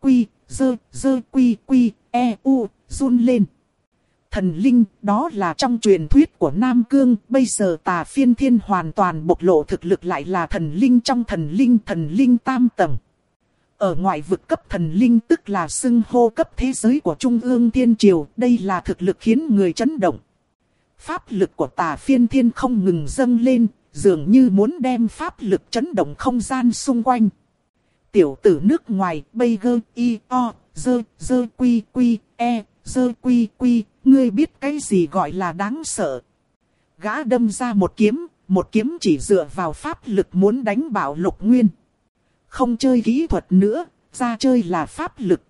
run lên. Thần linh, đó là trong truyền thuyết của Nam Cương, bây giờ Tà Phiên Thiên hoàn toàn bộc lộ thực lực lại là thần linh trong thần linh tam tầng. Ở ngoại vực cấp thần linh tức là xưng hô cấp thế giới của Trung ương Thiên Triều, đây là thực lực khiến người chấn động. Pháp lực của Tà Phiên Thiên không ngừng dâng lên, dường như muốn đem pháp lực chấn động không gian xung quanh. Tiểu tử nước ngoài, bây gơ dơ quy, ngươi biết cái gì gọi là đáng sợ. Gã đâm ra một kiếm chỉ dựa vào pháp lực muốn đánh bạo Lục Nguyên. Không chơi kỹ thuật nữa, ra chơi là pháp lực.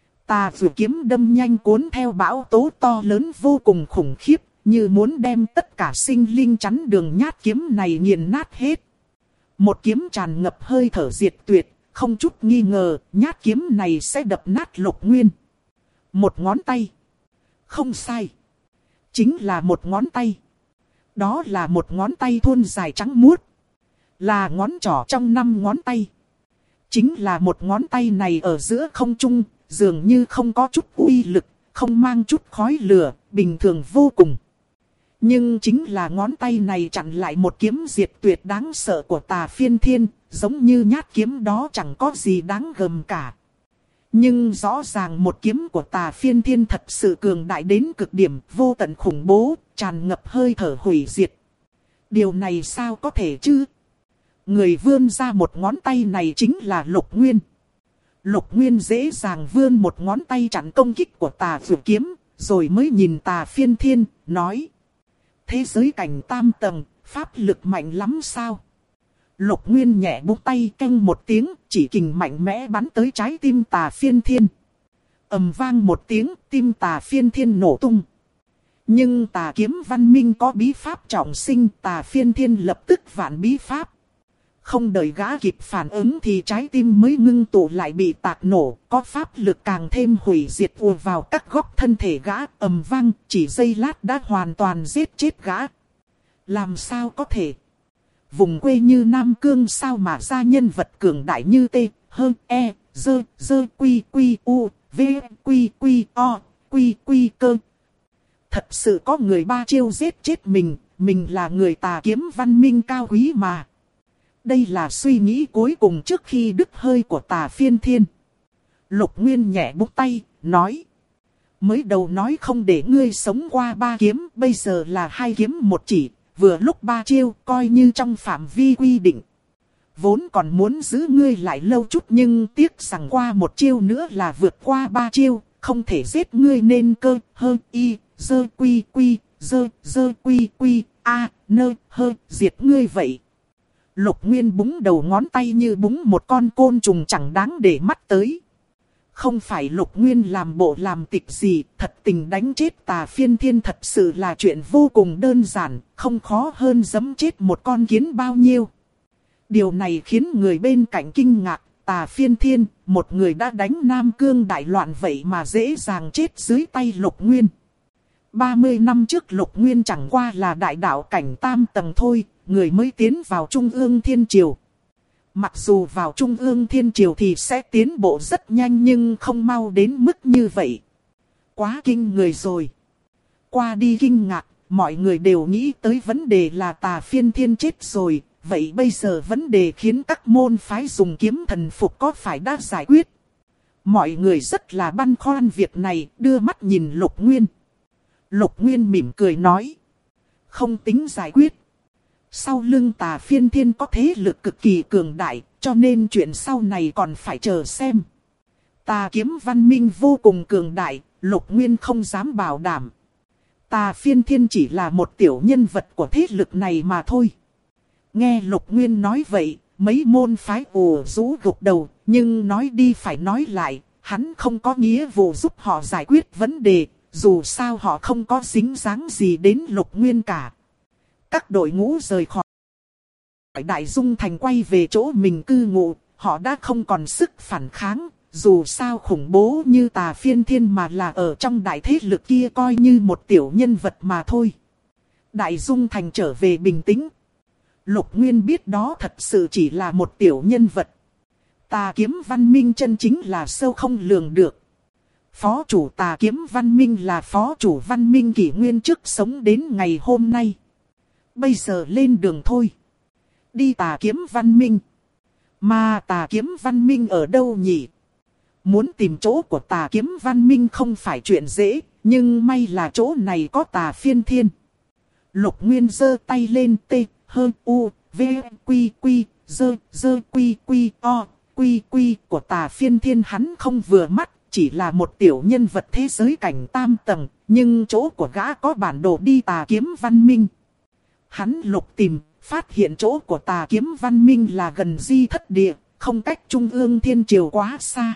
Tà vừa kiếm đâm nhanh cuốn theo bão tố to lớn vô cùng khủng khiếp, như muốn đem tất cả sinh linh chắn đường, nhát kiếm này nghiền nát hết. Một kiếm tràn ngập hơi thở diệt tuyệt, không chút nghi ngờ, nhát kiếm này sẽ đập nát Lục Nguyên. Một ngón tay. Không sai. Chính là một ngón tay. Đó là một ngón tay thon dài trắng muốt. Là ngón trỏ trong 5 ngón tay. Chính là một ngón tay này ở giữa không trung, dường như không có chút uy lực, không mang chút khói lửa, bình thường vô cùng. Nhưng chính là ngón tay này chặn lại một kiếm diệt tuyệt đáng sợ của Tà Phiên Thiên, giống như nhát kiếm đó chẳng có gì đáng gờm cả. Nhưng rõ ràng một kiếm của Tà Phiên Thiên thật sự cường đại đến cực điểm, vô tận khủng bố, tràn ngập hơi thở hủy diệt. Điều này sao có thể chứ? Người vươn ra một ngón tay này chính là Lục Nguyên. Lục Nguyên dễ dàng vươn một ngón tay chặn công kích của Tà Phượng Kiếm, rồi mới nhìn Tà Phiên Thiên, nói. Thế giới cảnh tam tầng, pháp lực mạnh lắm sao? Lục Nguyên nhẹ buông tay canh một tiếng, chỉ kình mạnh mẽ bắn tới trái tim Tà Phiên Thiên. Ầm vang một tiếng, tim Tà Phiên Thiên nổ tung. Nhưng Tà Kiếm Văn Minh có bí pháp trọng sinh, Tà Phiên Thiên lập tức vạn bí pháp. Không đợi gã kịp phản ứng thì trái tim mới ngưng tụ lại bị tạc nổ, có pháp lực càng thêm hủy diệt ùa vào các góc thân thể gã, ầm vang, chỉ giây lát đã hoàn toàn giết chết gã. Làm sao có thể? Vùng quê như Nam Cương sao mà ra nhân vật cường đại như T, H, E, dơ quy u, V, quy o, quy cơ. Thật sự có người 3 chiêu giết chết mình là người Tà Kiếm Văn Minh cao quý mà. Đây là suy nghĩ cuối cùng trước khi đứt hơi của Tà Phiên Thiên. Lục Nguyên nhẹ buông tay, nói. Mới đầu nói không để ngươi sống qua 3 kiếm, bây giờ là 2 kiếm 1 chỉ, vừa lúc 3 chiêu, coi như trong phạm vi quy định. Vốn còn muốn giữ ngươi lại lâu chút nhưng tiếc rằng qua 1 chiêu nữa là vượt qua 3 chiêu, không thể giết ngươi nên cơ, hơ, y, dơ quy, diệt ngươi vậy. Lục Nguyên búng đầu ngón tay như búng một con côn trùng chẳng đáng để mắt tới. Không phải Lục Nguyên làm bộ làm tịch gì, thật tình đánh chết Tà Phiên Thiên thật sự là chuyện vô cùng đơn giản, không khó hơn giẫm chết một con kiến bao nhiêu. Điều này khiến người bên cạnh kinh ngạc, Tà Phiên Thiên, một người đã đánh Nam Cương đại loạn vậy mà dễ dàng chết dưới tay Lục Nguyên. 30 năm trước Lục Nguyên chẳng qua là đại đạo cảnh tam tầng thôi, người mới tiến vào Trung ương Thiên Triều. Mặc dù vào Trung ương Thiên Triều thì sẽ tiến bộ rất nhanh nhưng không mau đến mức như vậy. Quá kinh người rồi. Qua đi kinh ngạc, mọi người đều nghĩ tới vấn đề là Tà Phiên Thiên chết rồi. Vậy bây giờ vấn đề khiến các môn phái dùng kiếm thần phục có phải đã giải quyết? Mọi người rất là băn khoăn việc này, đưa mắt nhìn Lục Nguyên. Lục Nguyên mỉm cười nói. Không tính giải quyết. Sau lưng Tà Phiên Thiên có thế lực cực kỳ cường đại, cho nên chuyện sau này còn phải chờ xem. Tà Kiếm Văn Minh vô cùng cường đại, Lục Nguyên không dám bảo đảm. Tà Phiên Thiên chỉ là một tiểu nhân vật của thế lực này mà thôi. Nghe Lục Nguyên nói vậy, mấy môn phái ủ rũ gục đầu, nhưng nói đi phải nói lại, hắn không có nghĩa vụ giúp họ giải quyết vấn đề, dù sao họ không có dính dáng gì đến Lục Nguyên cả. Các đội ngũ rời khỏi Đại Dung Thành quay về chỗ mình cư ngụ, họ đã không còn sức phản kháng, dù sao khủng bố như Tà Phiên Thiên mà là ở trong đại thế lực kia coi như một tiểu nhân vật mà thôi. Đại Dung Thành trở về bình tĩnh. Lục Nguyên biết đó thật sự chỉ là một tiểu nhân vật. Tà Kiếm Văn Minh chân chính là sâu không lường được. Phó chủ Tà Kiếm Văn Minh là phó chủ Văn Minh kỷ nguyên trước sống đến ngày hôm nay. Bây giờ lên đường thôi. Đi Tà Kiếm Văn Minh. Mà Tà Kiếm Văn Minh ở đâu nhỉ? Muốn tìm chỗ của Tà Kiếm Văn Minh không phải chuyện dễ, nhưng may là chỗ này có Tà Phiên Thiên. Lục Nguyên giơ tay lên tê, hơ, u, v, quy, quy, dơ, quy, quy, o, quy, quy của Tà Phiên Thiên hắn không vừa mắt, chỉ là một tiểu nhân vật thế giới cảnh tam tầng, nhưng chỗ của gã có bản đồ đi Tà Kiếm Văn Minh. Hắn lục tìm, phát hiện chỗ của Tà Kiếm Văn Minh là gần Di Thất Địa, không cách Trung ương Thiên Triều quá xa.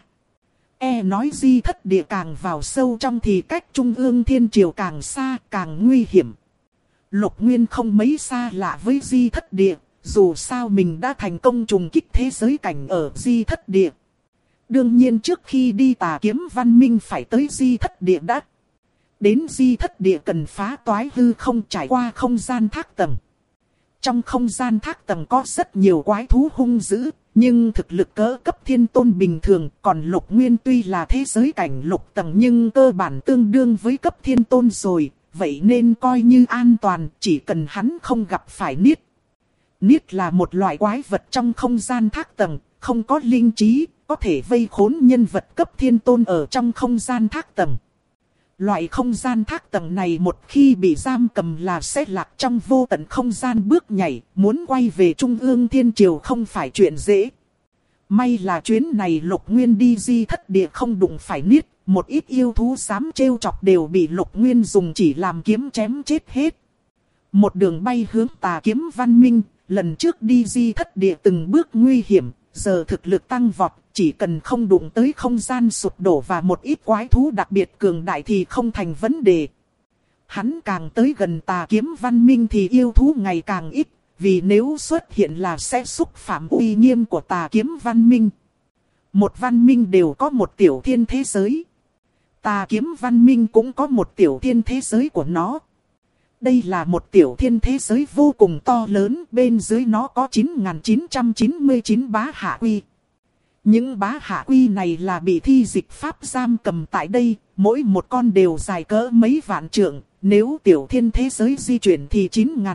Nói Di Thất Địa càng vào sâu trong thì cách Trung ương Thiên Triều càng xa, càng nguy hiểm. Lục Nguyên không mấy xa lạ với Di Thất Địa, dù sao mình đã thành công trùng kích thế giới cảnh ở Di Thất Địa. Đương nhiên trước khi đi Tà Kiếm Văn Minh phải tới Di Thất Địa đã. Đến Di Thất Địa cần phá toái hư không trải qua không gian thác tầng. Trong không gian thác tầng có rất nhiều quái thú hung dữ, nhưng thực lực cỡ cấp thiên tôn bình thường, còn Lục Nguyên tuy là thế giới cảnh lục tầng nhưng cơ bản tương đương với cấp thiên tôn rồi, vậy nên coi như an toàn, chỉ cần hắn không gặp phải Niết. Niết là một loại quái vật trong không gian thác tầng, không có linh trí, có thể vây khốn nhân vật cấp thiên tôn ở trong không gian thác tầng. Loại không gian thác tầng này một khi bị giam cầm là sẽ lạc trong vô tận không gian bước nhảy, muốn quay về Trung ương Thiên Triều không phải chuyện dễ. May là chuyến này Lục Nguyên đi Di Thất Địa không đụng phải Niết, một ít yêu thú dám trêu chọc đều bị Lục Nguyên dùng chỉ làm kiếm chém chết hết. Một đường bay hướng Tà Kiếm Văn Minh, lần trước đi Di Thất Địa từng bước nguy hiểm, giờ thực lực tăng vọt, chỉ cần không đụng tới không gian sụp đổ và một ít quái thú đặc biệt cường đại thì không thành vấn đề. Hắn càng tới gần Tà Kiếm Văn Minh thì yêu thú ngày càng ít, vì nếu xuất hiện là sẽ xúc phạm uy nghiêm của Tà Kiếm Văn Minh. Một văn minh đều có một tiểu thiên thế giới. Tà Kiếm Văn Minh cũng có một tiểu thiên thế giới của nó. Đây là một tiểu thiên thế giới vô cùng to lớn, bên dưới nó có 9.999 bá hạ quy. Những bá hạ quy này là bị thi dịch pháp giam cầm tại đây, mỗi một con đều dài cỡ mấy vạn trượng. Nếu tiểu thiên thế giới di chuyển thì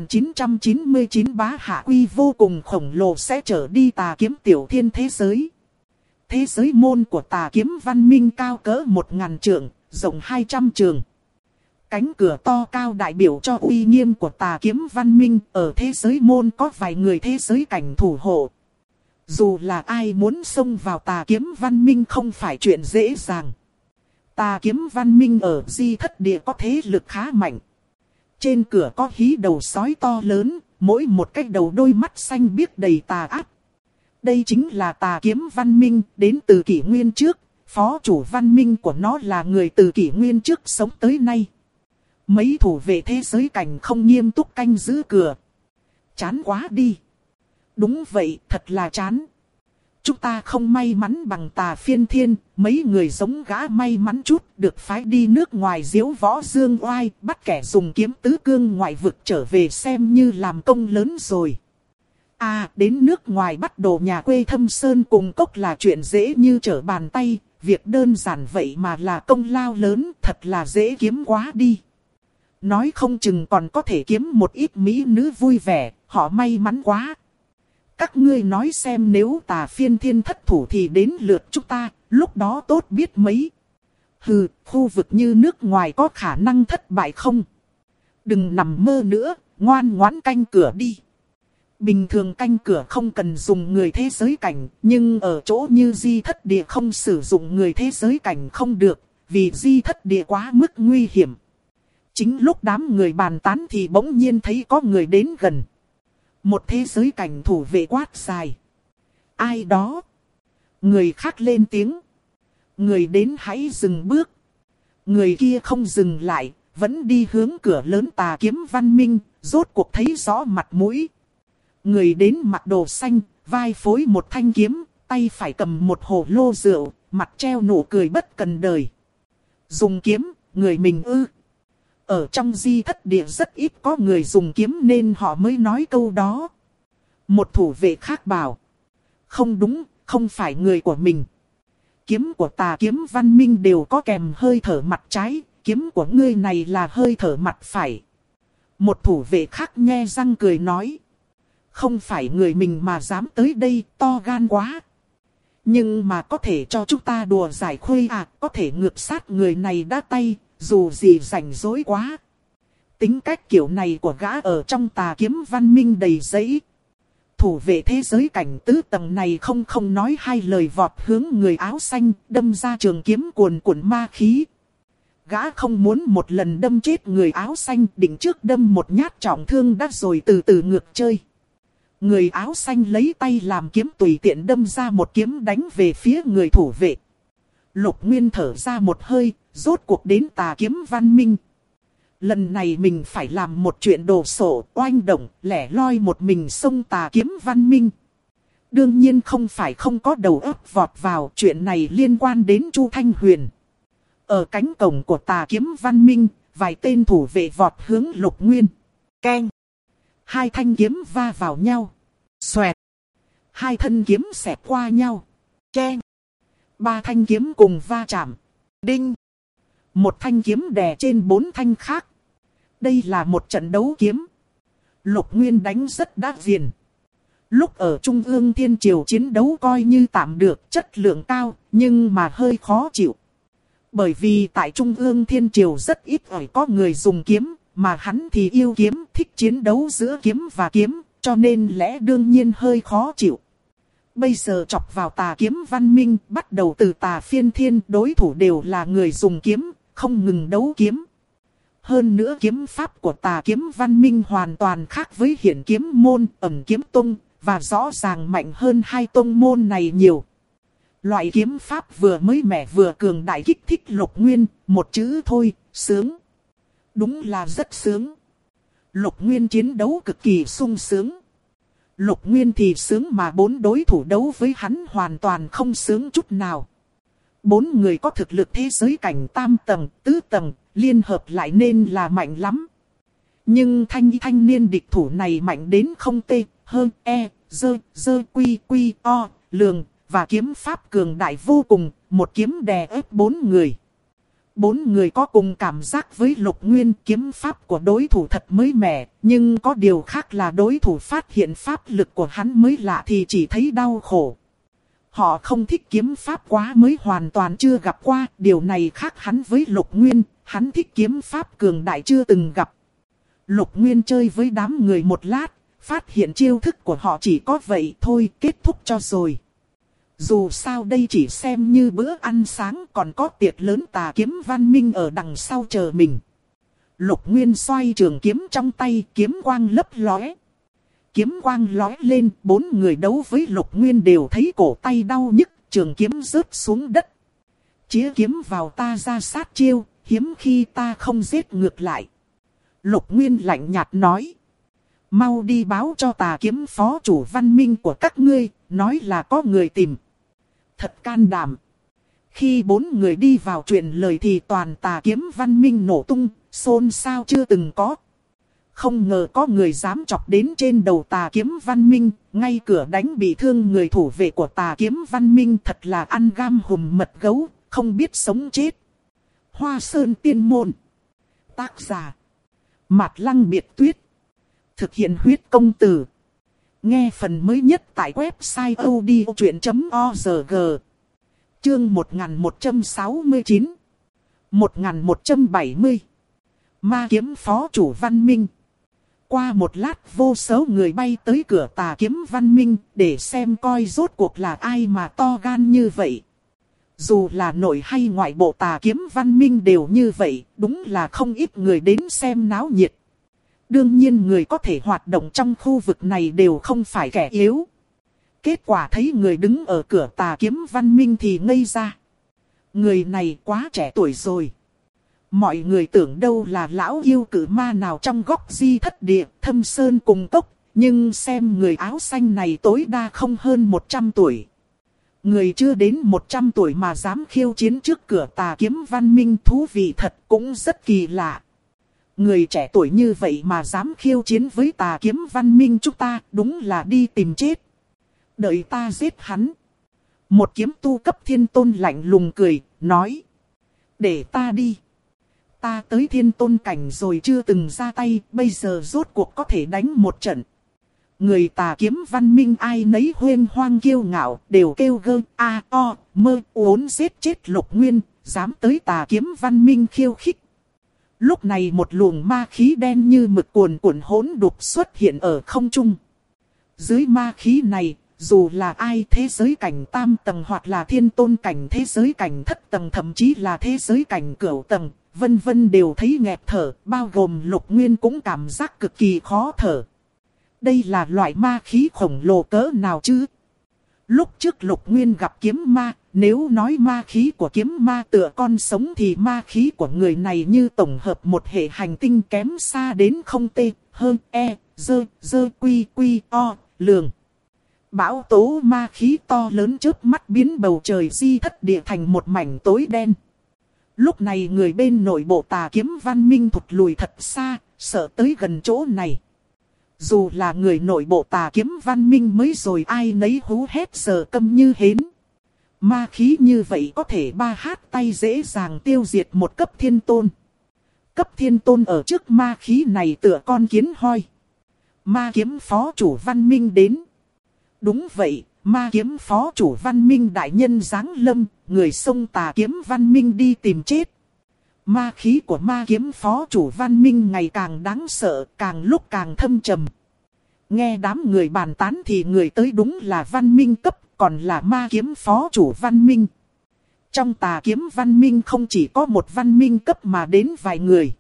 9.999 bá hạ quy vô cùng khổng lồ sẽ trở đi Tà Kiếm tiểu thiên thế giới. Thế giới môn của Tà Kiếm Văn Minh cao cỡ 1.000 trượng, rộng 200 trượng. Cánh cửa to cao đại biểu cho uy nghiêm của Tà Kiếm Văn Minh, ở thế giới môn có vài người thế giới cảnh thủ hộ. Dù là ai muốn xông vào Tà Kiếm Văn Minh không phải chuyện dễ dàng. Tà Kiếm Văn Minh ở Di Thất Địa có thế lực khá mạnh. Trên cửa có hí đầu sói to lớn, mỗi một cái đầu đôi mắt xanh biếc đầy tà ác. Đây chính là Tà Kiếm Văn Minh, đến từ kỷ nguyên trước, phó chủ văn minh của nó là người từ kỷ nguyên trước sống tới nay. Mấy thủ vệ thế giới cảnh không nghiêm túc canh giữ cửa. Chán quá đi. Đúng vậy, thật là chán. Chúng ta không may mắn bằng Tà Phiên Thiên, mấy người giống gã may mắn chút, được phái đi nước ngoài diễu võ dương oai, bắt kẻ dùng kiếm tứ cương ngoại vực trở về xem như làm công lớn rồi. Đến nước ngoài bắt đồ nhà quê thâm sơn cùng cốc là chuyện dễ như trở bàn tay, việc đơn giản vậy mà là công lao lớn, thật là dễ kiếm quá đi. Nói không chừng còn có thể kiếm một ít mỹ nữ vui vẻ, họ may mắn quá. Các ngươi nói xem nếu Tà Phiên Thiên thất thủ thì đến lượt chúng ta, lúc đó tốt biết mấy. Hừ, khu vực như nước ngoài có khả năng thất bại không? Đừng nằm mơ nữa, ngoan ngoãn canh cửa đi. Bình thường canh cửa không cần dùng người thế giới cảnh, nhưng ở chỗ như Di Thất Địa không sử dụng người thế giới cảnh không được, vì Di Thất Địa quá mức nguy hiểm. Chính lúc đám người bàn tán thì bỗng nhiên thấy có người đến gần. Một thế giới cảnh thủ vệ quát dài. Ai đó? Người khác lên tiếng. Người đến hãy dừng bước. Người kia không dừng lại, vẫn đi hướng cửa lớn Tà Kiếm Văn Minh, rốt cuộc thấy rõ mặt mũi. Người đến mặc đồ xanh, vai phối một thanh kiếm, tay phải cầm một hồ lô rượu, mặt treo nụ cười bất cần đời. Dùng kiếm, người mình ư? Ở trong di thất địa rất ít có người dùng kiếm nên họ mới nói câu đó. Một thủ vệ khác bảo. Không đúng, không phải người của mình. Kiếm của Tà Kiếm Văn Minh đều có kèm hơi thở mặt trái, kiếm của ngươi này là hơi thở mặt phải. Một thủ vệ khác nhe răng cười nói. Không phải người mình mà dám tới đây, to gan quá. Nhưng mà có thể cho chúng ta đùa giải khuây à, có thể ngược sát người này đã tay, dù gì rảnh rỗi quá. Tính cách kiểu này của gã ở trong Tà Kiếm Văn Minh đầy dẫy. Thủ vệ thế giới cảnh tứ tầng này không nói hai lời vọt hướng người áo xanh, đâm ra trường kiếm cuồn cuộn ma khí. Gã không muốn một lần đâm chết người áo xanh, định trước đâm một nhát trọng thương đã rồi từ từ ngược chơi. Người áo xanh lấy tay làm kiếm tùy tiện đâm ra một kiếm đánh về phía người thủ vệ. Lục Nguyên thở ra một hơi, rốt cuộc đến Tà Kiếm Văn Minh. Lần này mình phải làm một chuyện đồ sộ, oanh động, lẻ loi một mình xông Tà Kiếm Văn Minh. Đương nhiên không phải không có đầu óc vọt vào, chuyện này liên quan đến Chu Thanh Huyền. Ở cánh cổng của Tà Kiếm Văn Minh, vài tên thủ vệ vọt hướng Lục Nguyên. Keng! Hai thanh kiếm va vào nhau. Xoẹt! Hai thân kiếm xẹt qua nhau. Keng! Ba thanh kiếm cùng va chạm. Đinh! Một thanh kiếm đè trên bốn thanh khác. Đây là một trận đấu kiếm. Lục Nguyên đánh rất đắt tiền. Lúc ở Trung ương Thiên Triều chiến đấu coi như tạm được, chất lượng cao, nhưng mà hơi khó chịu. Bởi vì tại Trung ương Thiên Triều rất ít có người dùng kiếm, mà hắn thì yêu kiếm, thích chiến đấu giữa kiếm và kiếm, cho nên lẽ đương nhiên hơi khó chịu. Bây giờ chọc vào Tà Kiếm Văn Minh, bắt đầu từ Tà Phiên Thiên, đối thủ đều là người dùng kiếm, không ngừng đấu kiếm. Hơn nữa kiếm pháp của Tà Kiếm Văn Minh hoàn toàn khác với Hiển Kiếm Môn, Ẩn Kiếm Tông, và rõ ràng mạnh hơn hai tông môn này nhiều. Loại kiếm pháp vừa mới mẻ vừa cường đại kích thích Lục Nguyên, một chữ thôi, sướng. Đúng là rất sướng. Lục Nguyên chiến đấu cực kỳ sung sướng. Lục Nguyên thì sướng mà bốn đối thủ đấu với hắn hoàn toàn không sướng chút nào. Bốn người có thực lực thế giới cảnh tam tầng, tứ tầng, liên hợp lại nên là mạnh lắm. Nhưng thanh niên địch thủ này mạnh đến không tê, hơn, dơ, quy, o, lường, và kiếm pháp cường đại vô cùng, một kiếm đè ép bốn người. Bốn người có cùng cảm giác với Lục Nguyên, kiếm pháp của đối thủ thật mới mẻ, nhưng có điều khác là đối thủ phát hiện pháp lực của hắn mới lạ thì chỉ thấy đau khổ. Họ không thích kiếm pháp quá mới hoàn toàn chưa gặp qua, điều này khác hắn với Lục Nguyên, hắn thích kiếm pháp cường đại chưa từng gặp. Lục Nguyên chơi với đám người một lát, phát hiện chiêu thức của họ chỉ có vậy thôi, kết thúc cho rồi. Dù sao đây chỉ xem như bữa ăn sáng, còn có tiệc lớn Tà Kiếm Văn Minh ở đằng sau chờ mình. Lục Nguyên xoay trường kiếm trong tay, kiếm quang lấp lóe. Kiếm quang lóe lên, bốn người đấu với Lục Nguyên đều thấy cổ tay đau nhức, trường kiếm rớt xuống đất. Chĩa kiếm vào ta ra sát chiêu, hiếm khi ta không giết ngược lại. Lục Nguyên lạnh nhạt nói. Mau đi báo cho Tà Kiếm phó chủ Văn Minh của các ngươi, nói là có người tìm. Thật can đảm. Khi bốn người đi vào truyền lời thì toàn Tà Kiếm Văn Minh nổ tung, xôn xao chưa từng có. Không ngờ có người dám chọc đến trên đầu Tà Kiếm Văn Minh, ngay cửa đánh bị thương người thủ vệ của Tà Kiếm Văn Minh, thật là ăn gam hùm mật gấu, không biết sống chết. Hoa Sơn Tiên Môn. Tác giả Mạt Lăng Biệt Tuyết. Thực hiện huyết công từ. Nghe phần mới nhất tại website odchuyện.org. Chương 1169. 1170. Ma kiếm phó chủ Văn Minh. Qua một lát vô số người bay tới cửa Tà Kiếm Văn Minh để xem coi rốt cuộc là ai mà to gan như vậy. Dù là nội hay ngoại bộ Tà Kiếm Văn Minh đều như vậy, đúng là không ít người đến xem náo nhiệt. Đương nhiên người có thể hoạt động trong khu vực này đều không phải kẻ yếu. Kết quả thấy người đứng ở cửa Tà Kiếm Văn Minh thì ngây ra. Người này quá trẻ tuổi rồi. Mọi người tưởng đâu là lão yêu cử ma nào trong góc di thất địa, thâm sơn cùng cốc. Nhưng xem người áo xanh này tối đa không hơn 100 tuổi. Người chưa đến 100 tuổi mà dám khiêu chiến trước cửa Tà Kiếm Văn Minh, thú vị thật, cũng rất kỳ lạ. Người trẻ tuổi như vậy mà dám khiêu chiến với Tà Kiếm Văn Minh chúng ta, đúng là đi tìm chết. Đợi ta giết hắn. Một kiếm tu cấp thiên tôn lạnh lùng cười, nói. Để ta đi. Ta tới thiên tôn cảnh rồi chưa từng ra tay, bây giờ rốt cuộc có thể đánh một trận. Người Tà Kiếm Văn Minh ai nấy huênh hoang kiêu ngạo, đều kêu gơ, a, o, mơ, uốn giết chết Lục Nguyên, dám tới Tà Kiếm Văn Minh khiêu khích. Lúc này một luồng ma khí đen như mực cuồn cuộn hỗn độn xuất hiện ở không trung. Dưới ma khí này, dù là ai thế giới cảnh tam tầng hoặc là thiên tôn cảnh thế giới cảnh thất tầng, thậm chí là thế giới cảnh cửu tầng, vân vân đều thấy nghẹt thở, bao gồm Lục Nguyên cũng cảm giác cực kỳ khó thở. Đây là loại ma khí khổng lồ cỡ nào chứ? Lúc trước Lục Nguyên gặp kiếm ma, nếu nói ma khí của kiếm ma tựa con sống thì ma khí của người này như tổng hợp một hệ hành tinh kém xa đến không tê, hơn, e, dơ, quy, o, lường. Bão tố ma khí to lớn chớp mắt biến bầu trời di thất địa thành một mảnh tối đen. Lúc này người bên nội bộ Tà Kiếm Văn Minh thụt lùi thật xa, sợ tới gần chỗ này. Dù là người nội bộ Tà Kiếm Văn Minh mới rồi ai nấy hú hét giờ câm như hến. Ma khí như vậy có thể ba hát tay dễ dàng tiêu diệt một cấp thiên tôn. Cấp thiên tôn ở trước ma khí này tựa con kiến hoi. Ma kiếm phó chủ Văn Minh đến. Đúng vậy, ma kiếm phó chủ Văn Minh đại nhân giáng lâm, người xông Tà Kiếm Văn Minh đi tìm chết. Ma khí của ma kiếm phó chủ Văn Minh ngày càng đáng sợ, càng lúc càng thâm trầm. Nghe đám người bàn tán thì người tới đúng là Văn Minh cấp, còn là ma kiếm phó chủ Văn Minh. Trong Tà Kiếm Văn Minh không chỉ có một Văn Minh cấp mà đến vài người.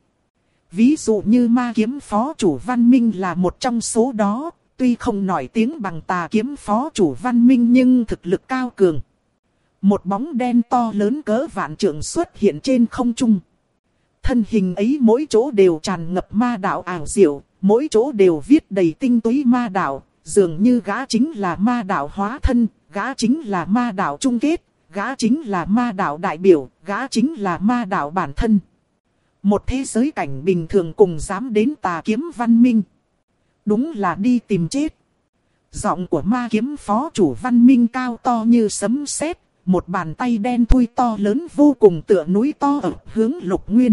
Ví dụ như ma kiếm phó chủ Văn Minh là một trong số đó, tuy không nổi tiếng bằng Tà Kiếm phó chủ Văn Minh nhưng thực lực cao cường. Một bóng đen to lớn cỡ vạn trượng xuất hiện trên không trung. Thân hình ấy mỗi chỗ đều tràn ngập ma đạo ảo diệu, mỗi chỗ đều viết đầy tinh túy ma đạo, dường như gã chính là ma đạo hóa thân, gã chính là ma đạo chung kết, gã chính là ma đạo đại biểu, gã chính là ma đạo bản thân. Một thế giới cảnh bình thường cùng dám đến Tà Kiếm Văn Minh. Đúng là đi tìm chết. Giọng của ma kiếm phó chủ Văn Minh cao to như sấm sét, một bàn tay đen thui to lớn vô cùng tựa núi to ập hướng Lục Nguyên.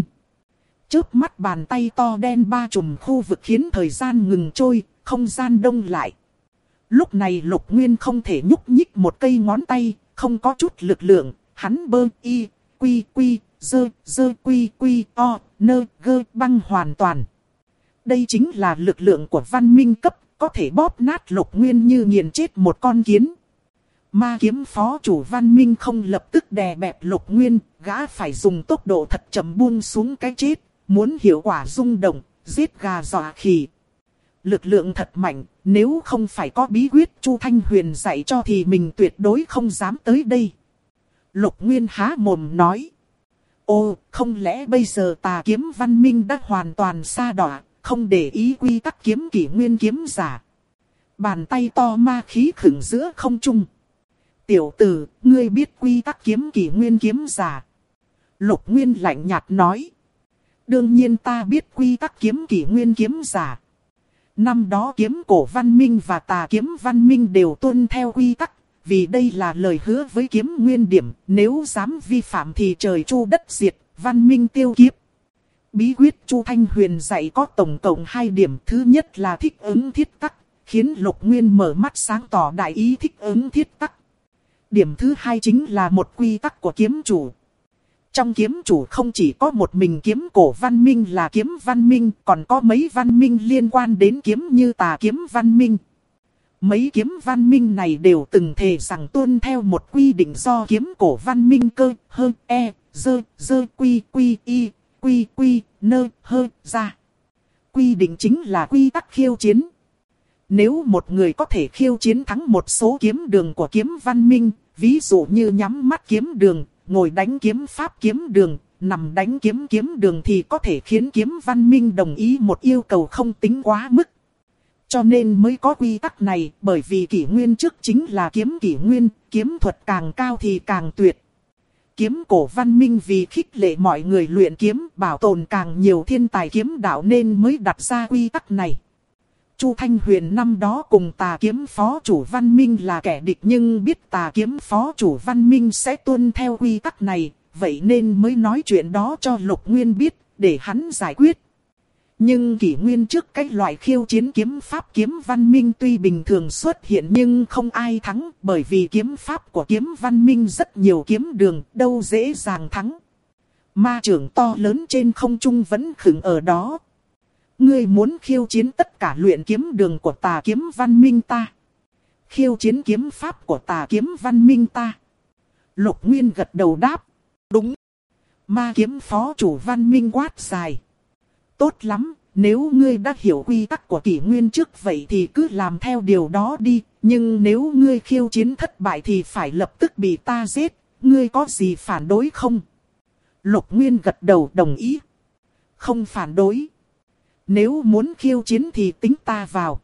Chớp mắt bàn tay to đen ba trùm khu vực khiến thời gian ngừng trôi, không gian đông lại. Lúc này Lục Nguyên không thể nhúc nhích một cây ngón tay, không có chút lực lượng, hắn bơ y, quy, dơ quy, o, nơ, gơ băng hoàn toàn. Đây chính là lực lượng của Văn Minh cấp, có thể bóp nát Lục Nguyên như nghiền chết một con kiến. Ma kiếm phó chủ Văn Minh không lập tức đè bẹp Lục Nguyên, gã phải dùng tốc độ thật chậm buông xuống cái chết, muốn hiệu quả rung động, giết gà dọa khỉ. Lực lượng thật mạnh, nếu không phải có bí quyết Chu Thanh Huyền dạy cho thì mình tuyệt đối không dám tới đây. Lục Nguyên há mồm nói. Ô, không lẽ bây giờ Tà Kiếm Văn Minh đã hoàn toàn sa đọa, không để ý quy tắc kiếm kỷ nguyên kiếm giả. Bàn tay to ma khí khửng giữa không trung. Tiểu tử, ngươi biết quy tắc kiếm kỷ nguyên kiếm giả. Lục Nguyên lạnh nhạt nói. Đương nhiên ta biết quy tắc kiếm kỷ nguyên kiếm giả. Năm đó kiếm cổ Văn Minh và Tà Kiếm Văn Minh đều tuân theo quy tắc. Vì đây là lời hứa với kiếm nguyên điểm. Nếu dám vi phạm thì trời chu đất diệt, Văn Minh tiêu kiếp. Bí quyết Chu Thanh Huyền dạy có tổng cộng 2 điểm. Thứ nhất là thích ứng thiết tắc, khiến Lục Nguyên mở mắt sáng tỏ đại ý thích ứng thiết tắc. Điểm thứ 2 chính là một quy tắc của kiếm chủ. Trong kiếm chủ không chỉ có một mình kiếm cổ Văn Minh là kiếm Văn Minh, còn có mấy Văn Minh liên quan đến kiếm như Tà Kiếm Văn Minh. Mấy kiếm Văn Minh này đều từng thề rằng tuân theo một quy định do kiếm cổ Văn Minh cơ, hơn, e, dơ, quy, nơ, ra. Quy định chính là quy tắc khiêu chiến. Nếu một người có thể khiêu chiến thắng một số kiếm đường của kiếm văn minh, ví dụ như nhắm mắt kiếm đường, ngồi đánh kiếm pháp kiếm đường, nằm đánh kiếm kiếm đường thì có thể khiến kiếm văn minh đồng ý một yêu cầu không tính quá mức. Cho nên mới có quy tắc này, bởi vì kỷ nguyên trước chính là kiếm kỷ nguyên, kiếm thuật càng cao thì càng tuyệt. Kiếm cổ văn minh vì khích lệ mọi người luyện kiếm, bảo tồn càng nhiều thiên tài kiếm đạo nên mới đặt ra quy tắc này. Chu Thanh Huyền năm đó cùng Tà Kiếm phó chủ văn minh là kẻ địch, nhưng biết Tà Kiếm phó chủ văn minh sẽ tuân theo quy tắc này, vậy nên mới nói chuyện đó cho Lục Nguyên biết, để hắn giải quyết. Nhưng kỷ nguyên trước cái loại khiêu chiến kiếm pháp kiếm văn minh tuy bình thường xuất hiện nhưng không ai thắng, bởi vì kiếm pháp của kiếm văn minh rất nhiều kiếm đường, đâu dễ dàng thắng. Ma trưởng to lớn trên không trung vẫn khựng ở đó. Ngươi muốn khiêu chiến tất cả luyện kiếm đường của Tà Kiếm văn minh ta? Khiêu chiến kiếm pháp của Tà Kiếm văn minh ta? Lục Nguyên gật đầu đáp. Đúng. Ma kiếm phó chủ văn minh quát dài. Tốt lắm, nếu ngươi đã hiểu quy tắc của kỷ nguyên trước vậy thì cứ làm theo điều đó đi. Nhưng nếu ngươi khiêu chiến thất bại thì phải lập tức bị ta giết. Ngươi có gì phản đối không? Lục Nguyên gật đầu đồng ý. Không phản đối. Nếu muốn khiêu chiến thì tính ta vào.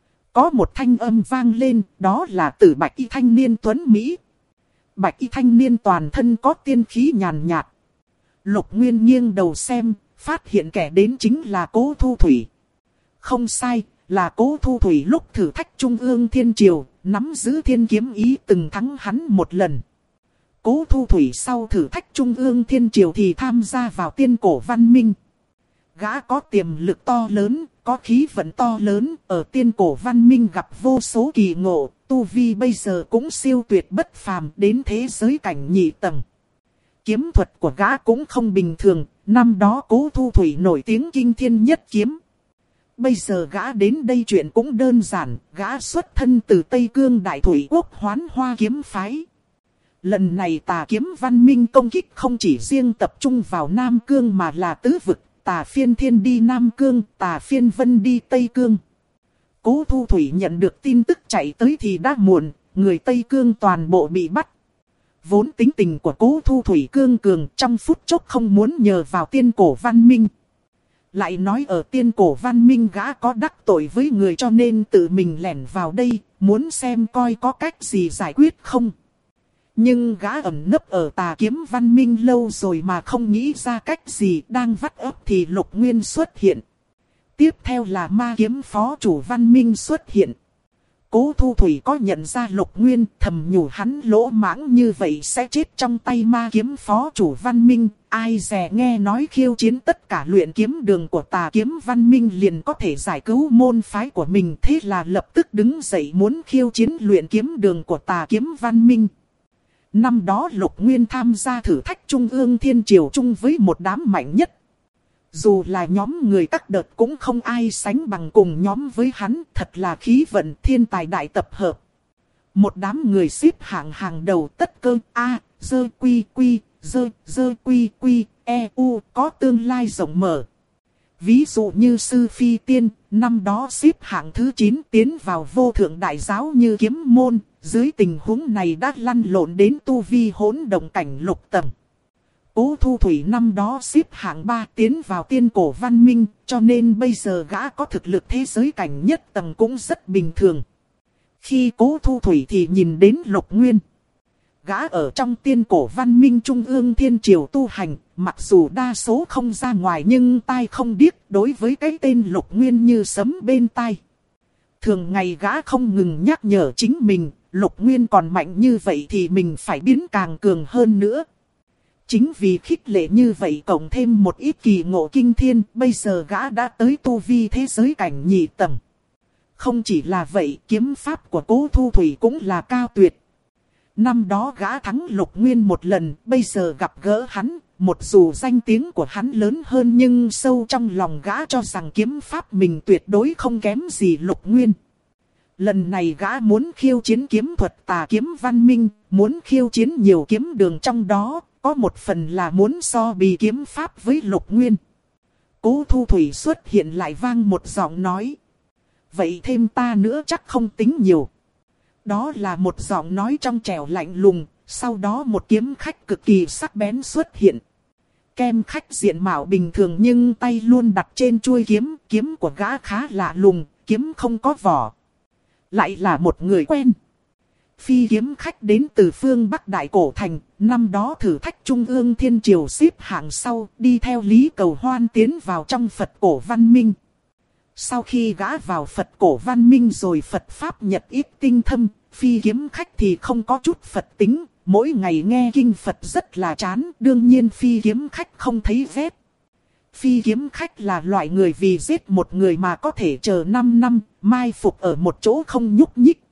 Có một thanh âm vang lên, đó là từ bạch y thanh niên tuấn Mỹ. Bạch y thanh niên toàn thân có tiên khí nhàn nhạt. Lục Nguyên nghiêng đầu xem, phát hiện kẻ đến chính là Cố Thu Thủy. Không sai, là Cố Thu Thủy lúc thử thách Trung ương Thiên Triều, nắm giữ thiên kiếm ý từng thắng hắn một lần. Cố Thu Thủy sau thử thách Trung ương Thiên Triều thì tham gia vào tiên cổ văn minh. Gã có tiềm lực to lớn, có khí vận to lớn, ở tiên cổ văn minh gặp vô số kỳ ngộ, tu vi bây giờ cũng siêu tuyệt bất phàm đến thế giới cảnh nhị tầng. Kiếm thuật của gã cũng không bình thường, năm đó Cố Thu Thủy nổi tiếng kinh thiên nhất kiếm. Bây giờ gã đến đây chuyện cũng đơn giản, gã xuất thân từ Tây Cương Đại Thủy Quốc Hoán Hoa kiếm phái. Lần này Tà Kiếm văn minh công kích không chỉ riêng tập trung vào Nam Cương mà là tứ vực. Tà Phiên Thiên đi Nam Cương, Tà Phiên Vân đi Tây Cương. Cố Thu Thủy nhận được tin tức chạy tới thì đã muộn, người Tây Cương toàn bộ bị bắt. Vốn tính tình của Cố Thu Thủy cương cường, trong phút chốc không muốn nhờ vào tiên cổ văn minh. Lại nói ở tiên cổ văn minh gã có đắc tội với người cho nên tự mình lẻn vào đây, muốn xem coi có cách gì giải quyết không. Nhưng gã ẩn nấp ở Tà Kiếm văn minh lâu rồi mà không nghĩ ra cách gì, đang vắt óc thì Lục Nguyên xuất hiện. Tiếp theo là Ma kiếm phó chủ văn minh xuất hiện. Cố Thu Thủy có nhận ra Lục Nguyên, thầm nhủ hắn lỗ mãng như vậy sẽ chết trong tay Ma kiếm phó chủ văn minh. Ai dè nghe nói khiêu chiến tất cả luyện kiếm đường của Tà Kiếm văn minh liền có thể giải cứu môn phái của mình, thế là lập tức đứng dậy muốn khiêu chiến luyện kiếm đường của Tà Kiếm văn minh. Năm đó Lục Nguyên tham gia thử thách Trung ương Thiên Triều chung với một đám mạnh nhất. Dù là nhóm người các đợt cũng không ai sánh bằng cùng nhóm với hắn, thật là khí vận thiên tài đại tập hợp. Một đám người xếp hạng hàng đầu tất cơ A, dơ quy quy, dơ quy quy, e u có tương lai rộng mở. Ví dụ như Sư Phi Tiên, năm đó xếp hạng thứ 9 tiến vào vô thượng đại giáo như kiếm môn, dưới tình huống này đã lăn lộn đến tu vi hỗn động cảnh lục tầng. Cố Thu Thủy năm đó xếp hạng 3 tiến vào tiên cổ văn minh, cho nên bây giờ gã có thực lực thế giới cảnh nhất tầng cũng rất bình thường. Khi Cố Thu Thủy thì nhìn đến Lục Nguyên. Gã ở trong tiên cổ văn minh Trung ương Thiên Triều tu hành, mặc dù đa số không ra ngoài nhưng tai không điếc đối với cái tên Lục Nguyên như sấm bên tai. Thường ngày gã không ngừng nhắc nhở chính mình, Lục Nguyên còn mạnh như vậy thì mình phải biến càng cường hơn nữa. Chính vì khích lệ như vậy cộng thêm một ít kỳ ngộ kinh thiên, bây giờ gã đã tới tu vi thế giới cảnh nhị tầng. Không chỉ là vậy, kiếm pháp của Cố Thu Thủy cũng là cao tuyệt. Năm đó gã thắng Lục Nguyên một lần, bây giờ gặp gỡ hắn, một dù danh tiếng của hắn lớn hơn nhưng sâu trong lòng gã cho rằng kiếm pháp mình tuyệt đối không kém gì Lục Nguyên. Lần này gã muốn khiêu chiến kiếm thuật Tà Kiếm văn minh, muốn khiêu chiến nhiều kiếm đường trong đó, có một phần là muốn so bì kiếm pháp với Lục Nguyên. Cố Thu Thủy xuất hiện lại vang một giọng nói. Vậy thêm ta nữa chắc không tính nhiều. Đó là một giọng nói trong trẻo lạnh lùng, sau đó một kiếm khách cực kỳ sắc bén xuất hiện. Kem khách diện mạo bình thường nhưng tay luôn đặt trên chuôi kiếm, kiếm của gã khá lạ lùng, kiếm không có vỏ. Lại là một người quen. Phi kiếm khách đến từ phương Bắc Đại Cổ Thành, năm đó thử thách Trung ương Thiên Triều xếp hạng sau, đi theo Lý Cầu Hoan tiến vào trong Phật cổ văn minh. Sau khi gã vào Phật cổ văn minh rồi Phật Pháp Nhật ít tinh thâm, phi kiếm khách thì không có chút Phật tính, mỗi ngày nghe kinh Phật rất là chán, đương nhiên phi kiếm khách không thấy vết. Phi kiếm khách là loại người vì giết một người mà có thể chờ 5 năm, mai phục ở một chỗ không nhúc nhích.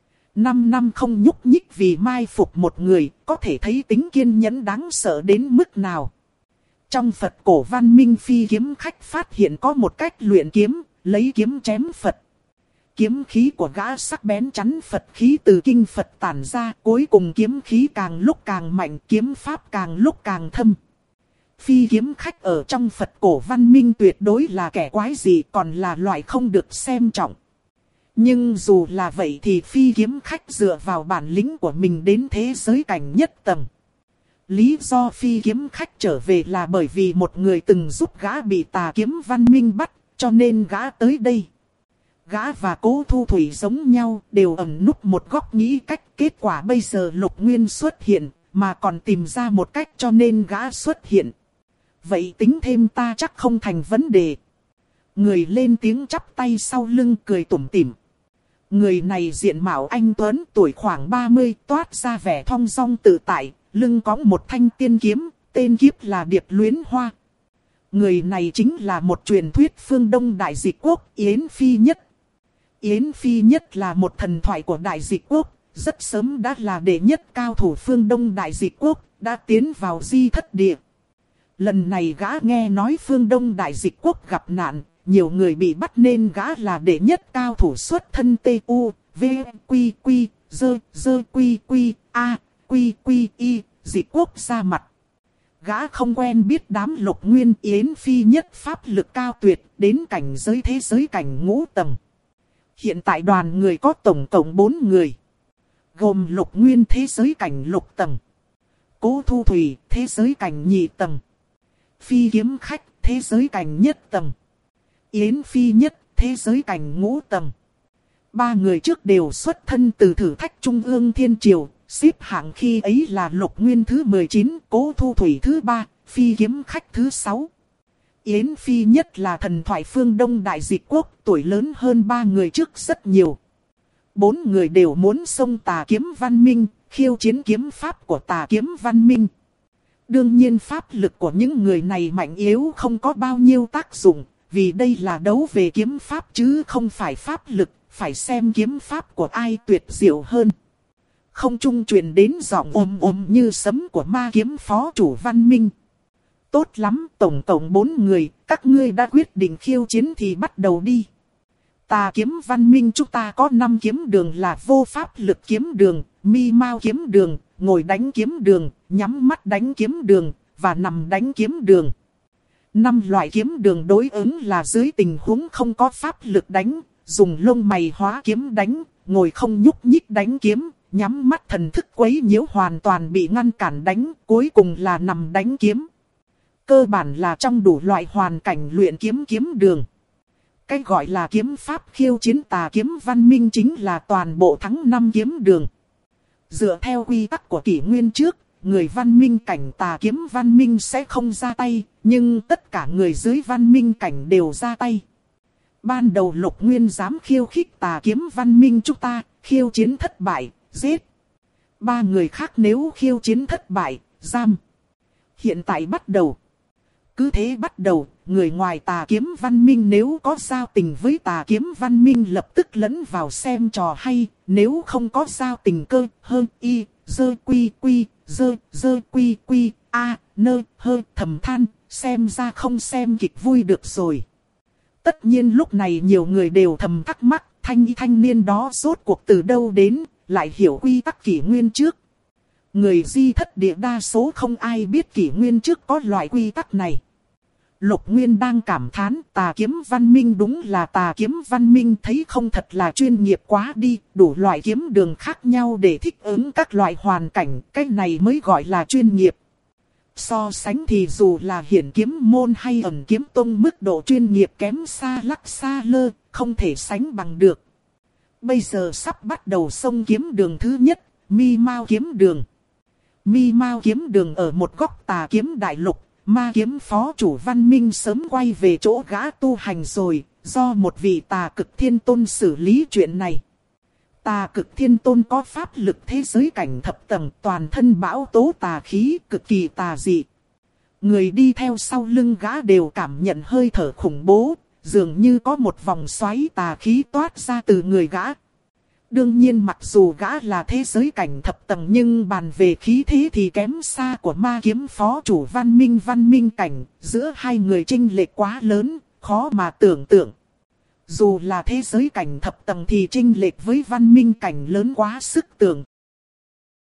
5 năm không nhúc nhích vì mai phục một người, có thể thấy tính kiên nhẫn đáng sợ đến mức nào. Trong Phật cổ văn minh phi kiếm khách phát hiện có một cách luyện kiếm, lấy kiếm chém Phật. Kiếm khí của gã sắc bén chắn Phật khí từ kinh Phật tản ra, cuối cùng kiếm khí càng lúc càng mạnh, kiếm pháp càng lúc càng thâm. Phi kiếm khách ở trong Phật cổ văn minh tuyệt đối là kẻ quái dị, còn là loại không được xem trọng. Nhưng dù là vậy thì phi kiếm khách dựa vào bản lĩnh của mình đến thế giới cảnh nhất tầng. Lý do phi kiếm khách trở về là bởi vì một người từng giúp gã bị tà kiếm văn minh bắt, cho nên gã tới đây. Gã và Cố Thu Thủy giống nhau, đều ẩn núp một góc nghĩ cách, kết quả bây giờ Lục Nguyên xuất hiện, mà còn tìm ra một cách cho nên gã xuất hiện. Vậy tính thêm ta chắc không thành vấn đề. Người lên tiếng chắp tay sau lưng cười tủm tỉm. Người này diện mạo anh tuấn, tuổi khoảng 30, toát ra vẻ thong dong tự tại, lưng cõng một thanh tiên kiếm, tên kiếp là Điệp Luyến Hoa. Người này chính là một truyền thuyết phương Đông Đại Dịch Quốc, Yến Phi Nhất. Yến Phi Nhất là một thần thoại của Đại Dịch Quốc, rất sớm đã là đệ nhất cao thủ phương Đông Đại Dịch Quốc, đã tiến vào Di Thất Địa. Lần này gã nghe nói phương Đông Đại Dịch Quốc gặp nạn, nhiều người bị bắt nên gã là đệ nhất cao thủ xuất thân T.U. V. Quy Quy, Dơ Quy Quy, A, Quy Quy Y, Dịch Quốc ra mặt. Gã không quen biết đám Lục Nguyên. Yến Phi Nhất pháp lực cao tuyệt, đến cảnh giới thế giới cảnh ngũ tầng. Hiện tại đoàn người có tổng cộng 4 người. Gồm Lục Nguyên thế giới cảnh lục tầng, Cố Thu Thủy thế giới cảnh nhị tầng, Phi kiếm khách thế giới cảnh nhất tầng, Yến Phi Nhất thế giới cảnh ngũ tầng. 3 người trước đều xuất thân từ thử thách Trung ương Thiên Triều, xếp hạng khi ấy là Lục Nguyên thứ 19, Cố Thu Thủy thứ 3, Phi kiếm khách thứ 6. Yến Phi Nhất là thần thoại phương Đông Đại Dịch Quốc, tuổi lớn hơn 3 người trước rất nhiều. 4 người đều muốn xông tà kiếm văn minh, khiêu chiến kiếm pháp của tà kiếm văn minh. Đương nhiên pháp lực của những người này mạnh yếu không có bao nhiêu tác dụng, vì đây là đấu về kiếm pháp chứ không phải pháp lực, phải xem kiếm pháp của ai tuyệt diệu hơn. Không trung truyền đến giọng ồm ồm như sấm của ma kiếm phó chủ văn minh. Tốt lắm, tổng cộng 4 người, các ngươi đã quyết định khiêu chiến thì bắt đầu đi. Tà kiếm văn minh chúng ta có 5 kiếm đường là vô pháp lực kiếm đường, mi mao kiếm đường, ngồi đánh kiếm đường, nhắm mắt đánh kiếm đường, và nằm đánh kiếm đường. 5 loại kiếm đường đối ứng là dưới tình huống không có pháp lực đánh, dùng lông mày hóa kiếm đánh, ngồi không nhúc nhích đánh kiếm, nhắm mắt thần thức quấy nhiễu hoàn toàn bị ngăn cản đánh, cuối cùng là nằm đánh kiếm. Cơ bản là trong đủ loại hoàn cảnh luyện kiếm kiếm đường. Cái gọi là kiếm pháp khiêu chiến tà kiếm văn minh chính là toàn bộ thắng 5 kiếm đường. Dựa theo quy tắc của kỷ nguyên trước, người văn minh cảnh tà kiếm văn minh sẽ không ra tay, nhưng tất cả người dưới văn minh cảnh đều ra tay. Ban đầu Lục Nguyên dám khiêu khích tà kiếm văn minh chúng ta, khiêu chiến thất bại, giết. 3 người khác nếu khiêu chiến thất bại, giam. Hiện tại bắt đầu. Cứ thế bắt đầu, người ngoài tà kiếm văn minh nếu có giao tình với tà kiếm văn minh lập tức lẫn vào xem trò hay, nếu không có giao tình cơ, hơn y, dơ quy quy, a, nơ, hơ, thầm than, xem ra không xem kịch vui được rồi. Tất nhiên lúc này nhiều người đều thầm thắc mắc, thanh niên đó rốt cuộc từ đâu đến, lại hiểu quy tắc kỷ nguyên trước. Người Di Thất Địa đa số không ai biết kỷ nguyên trước có loại quy tắc này. Lục Nguyên đang cảm thán tà kiếm văn minh đúng là tà kiếm văn minh, thấy không thật là chuyên nghiệp quá đi, đủ loại kiếm đường khác nhau để thích ứng các loại hoàn cảnh, cái này mới gọi là chuyên nghiệp. So sánh thì dù là hiển kiếm môn hay ẩn kiếm tông, mức độ chuyên nghiệp kém xa lắc xa lơ, không thể sánh bằng được. Bây giờ sắp bắt đầu xông kiếm đường thứ nhất, Mi Mao kiếm đường. Mi Mao kiếm đường ở một góc tà kiếm đại lục, ma kiếm phó chủ văn minh sớm quay về chỗ gã tu hành rồi, do một vị tà cực thiên tôn xử lý chuyện này. Tà cực thiên tôn có pháp lực thế giới cảnh thập tầng, toàn thân bão tố tà khí, cực kỳ tà dị. Người đi theo sau lưng gã đều cảm nhận hơi thở khủng bố, dường như có một vòng xoáy tà khí toát ra từ người gã. Đương nhiên mặc dù gã là thế giới cảnh thập tầng nhưng bàn về khí thế thì kém xa của ma kiếm phó chủ văn minh cảnh, giữa hai người chênh lệch quá lớn, khó mà tưởng tượng. Dù là thế giới cảnh thập tầng thì chênh lệch với văn minh cảnh lớn quá sức tưởng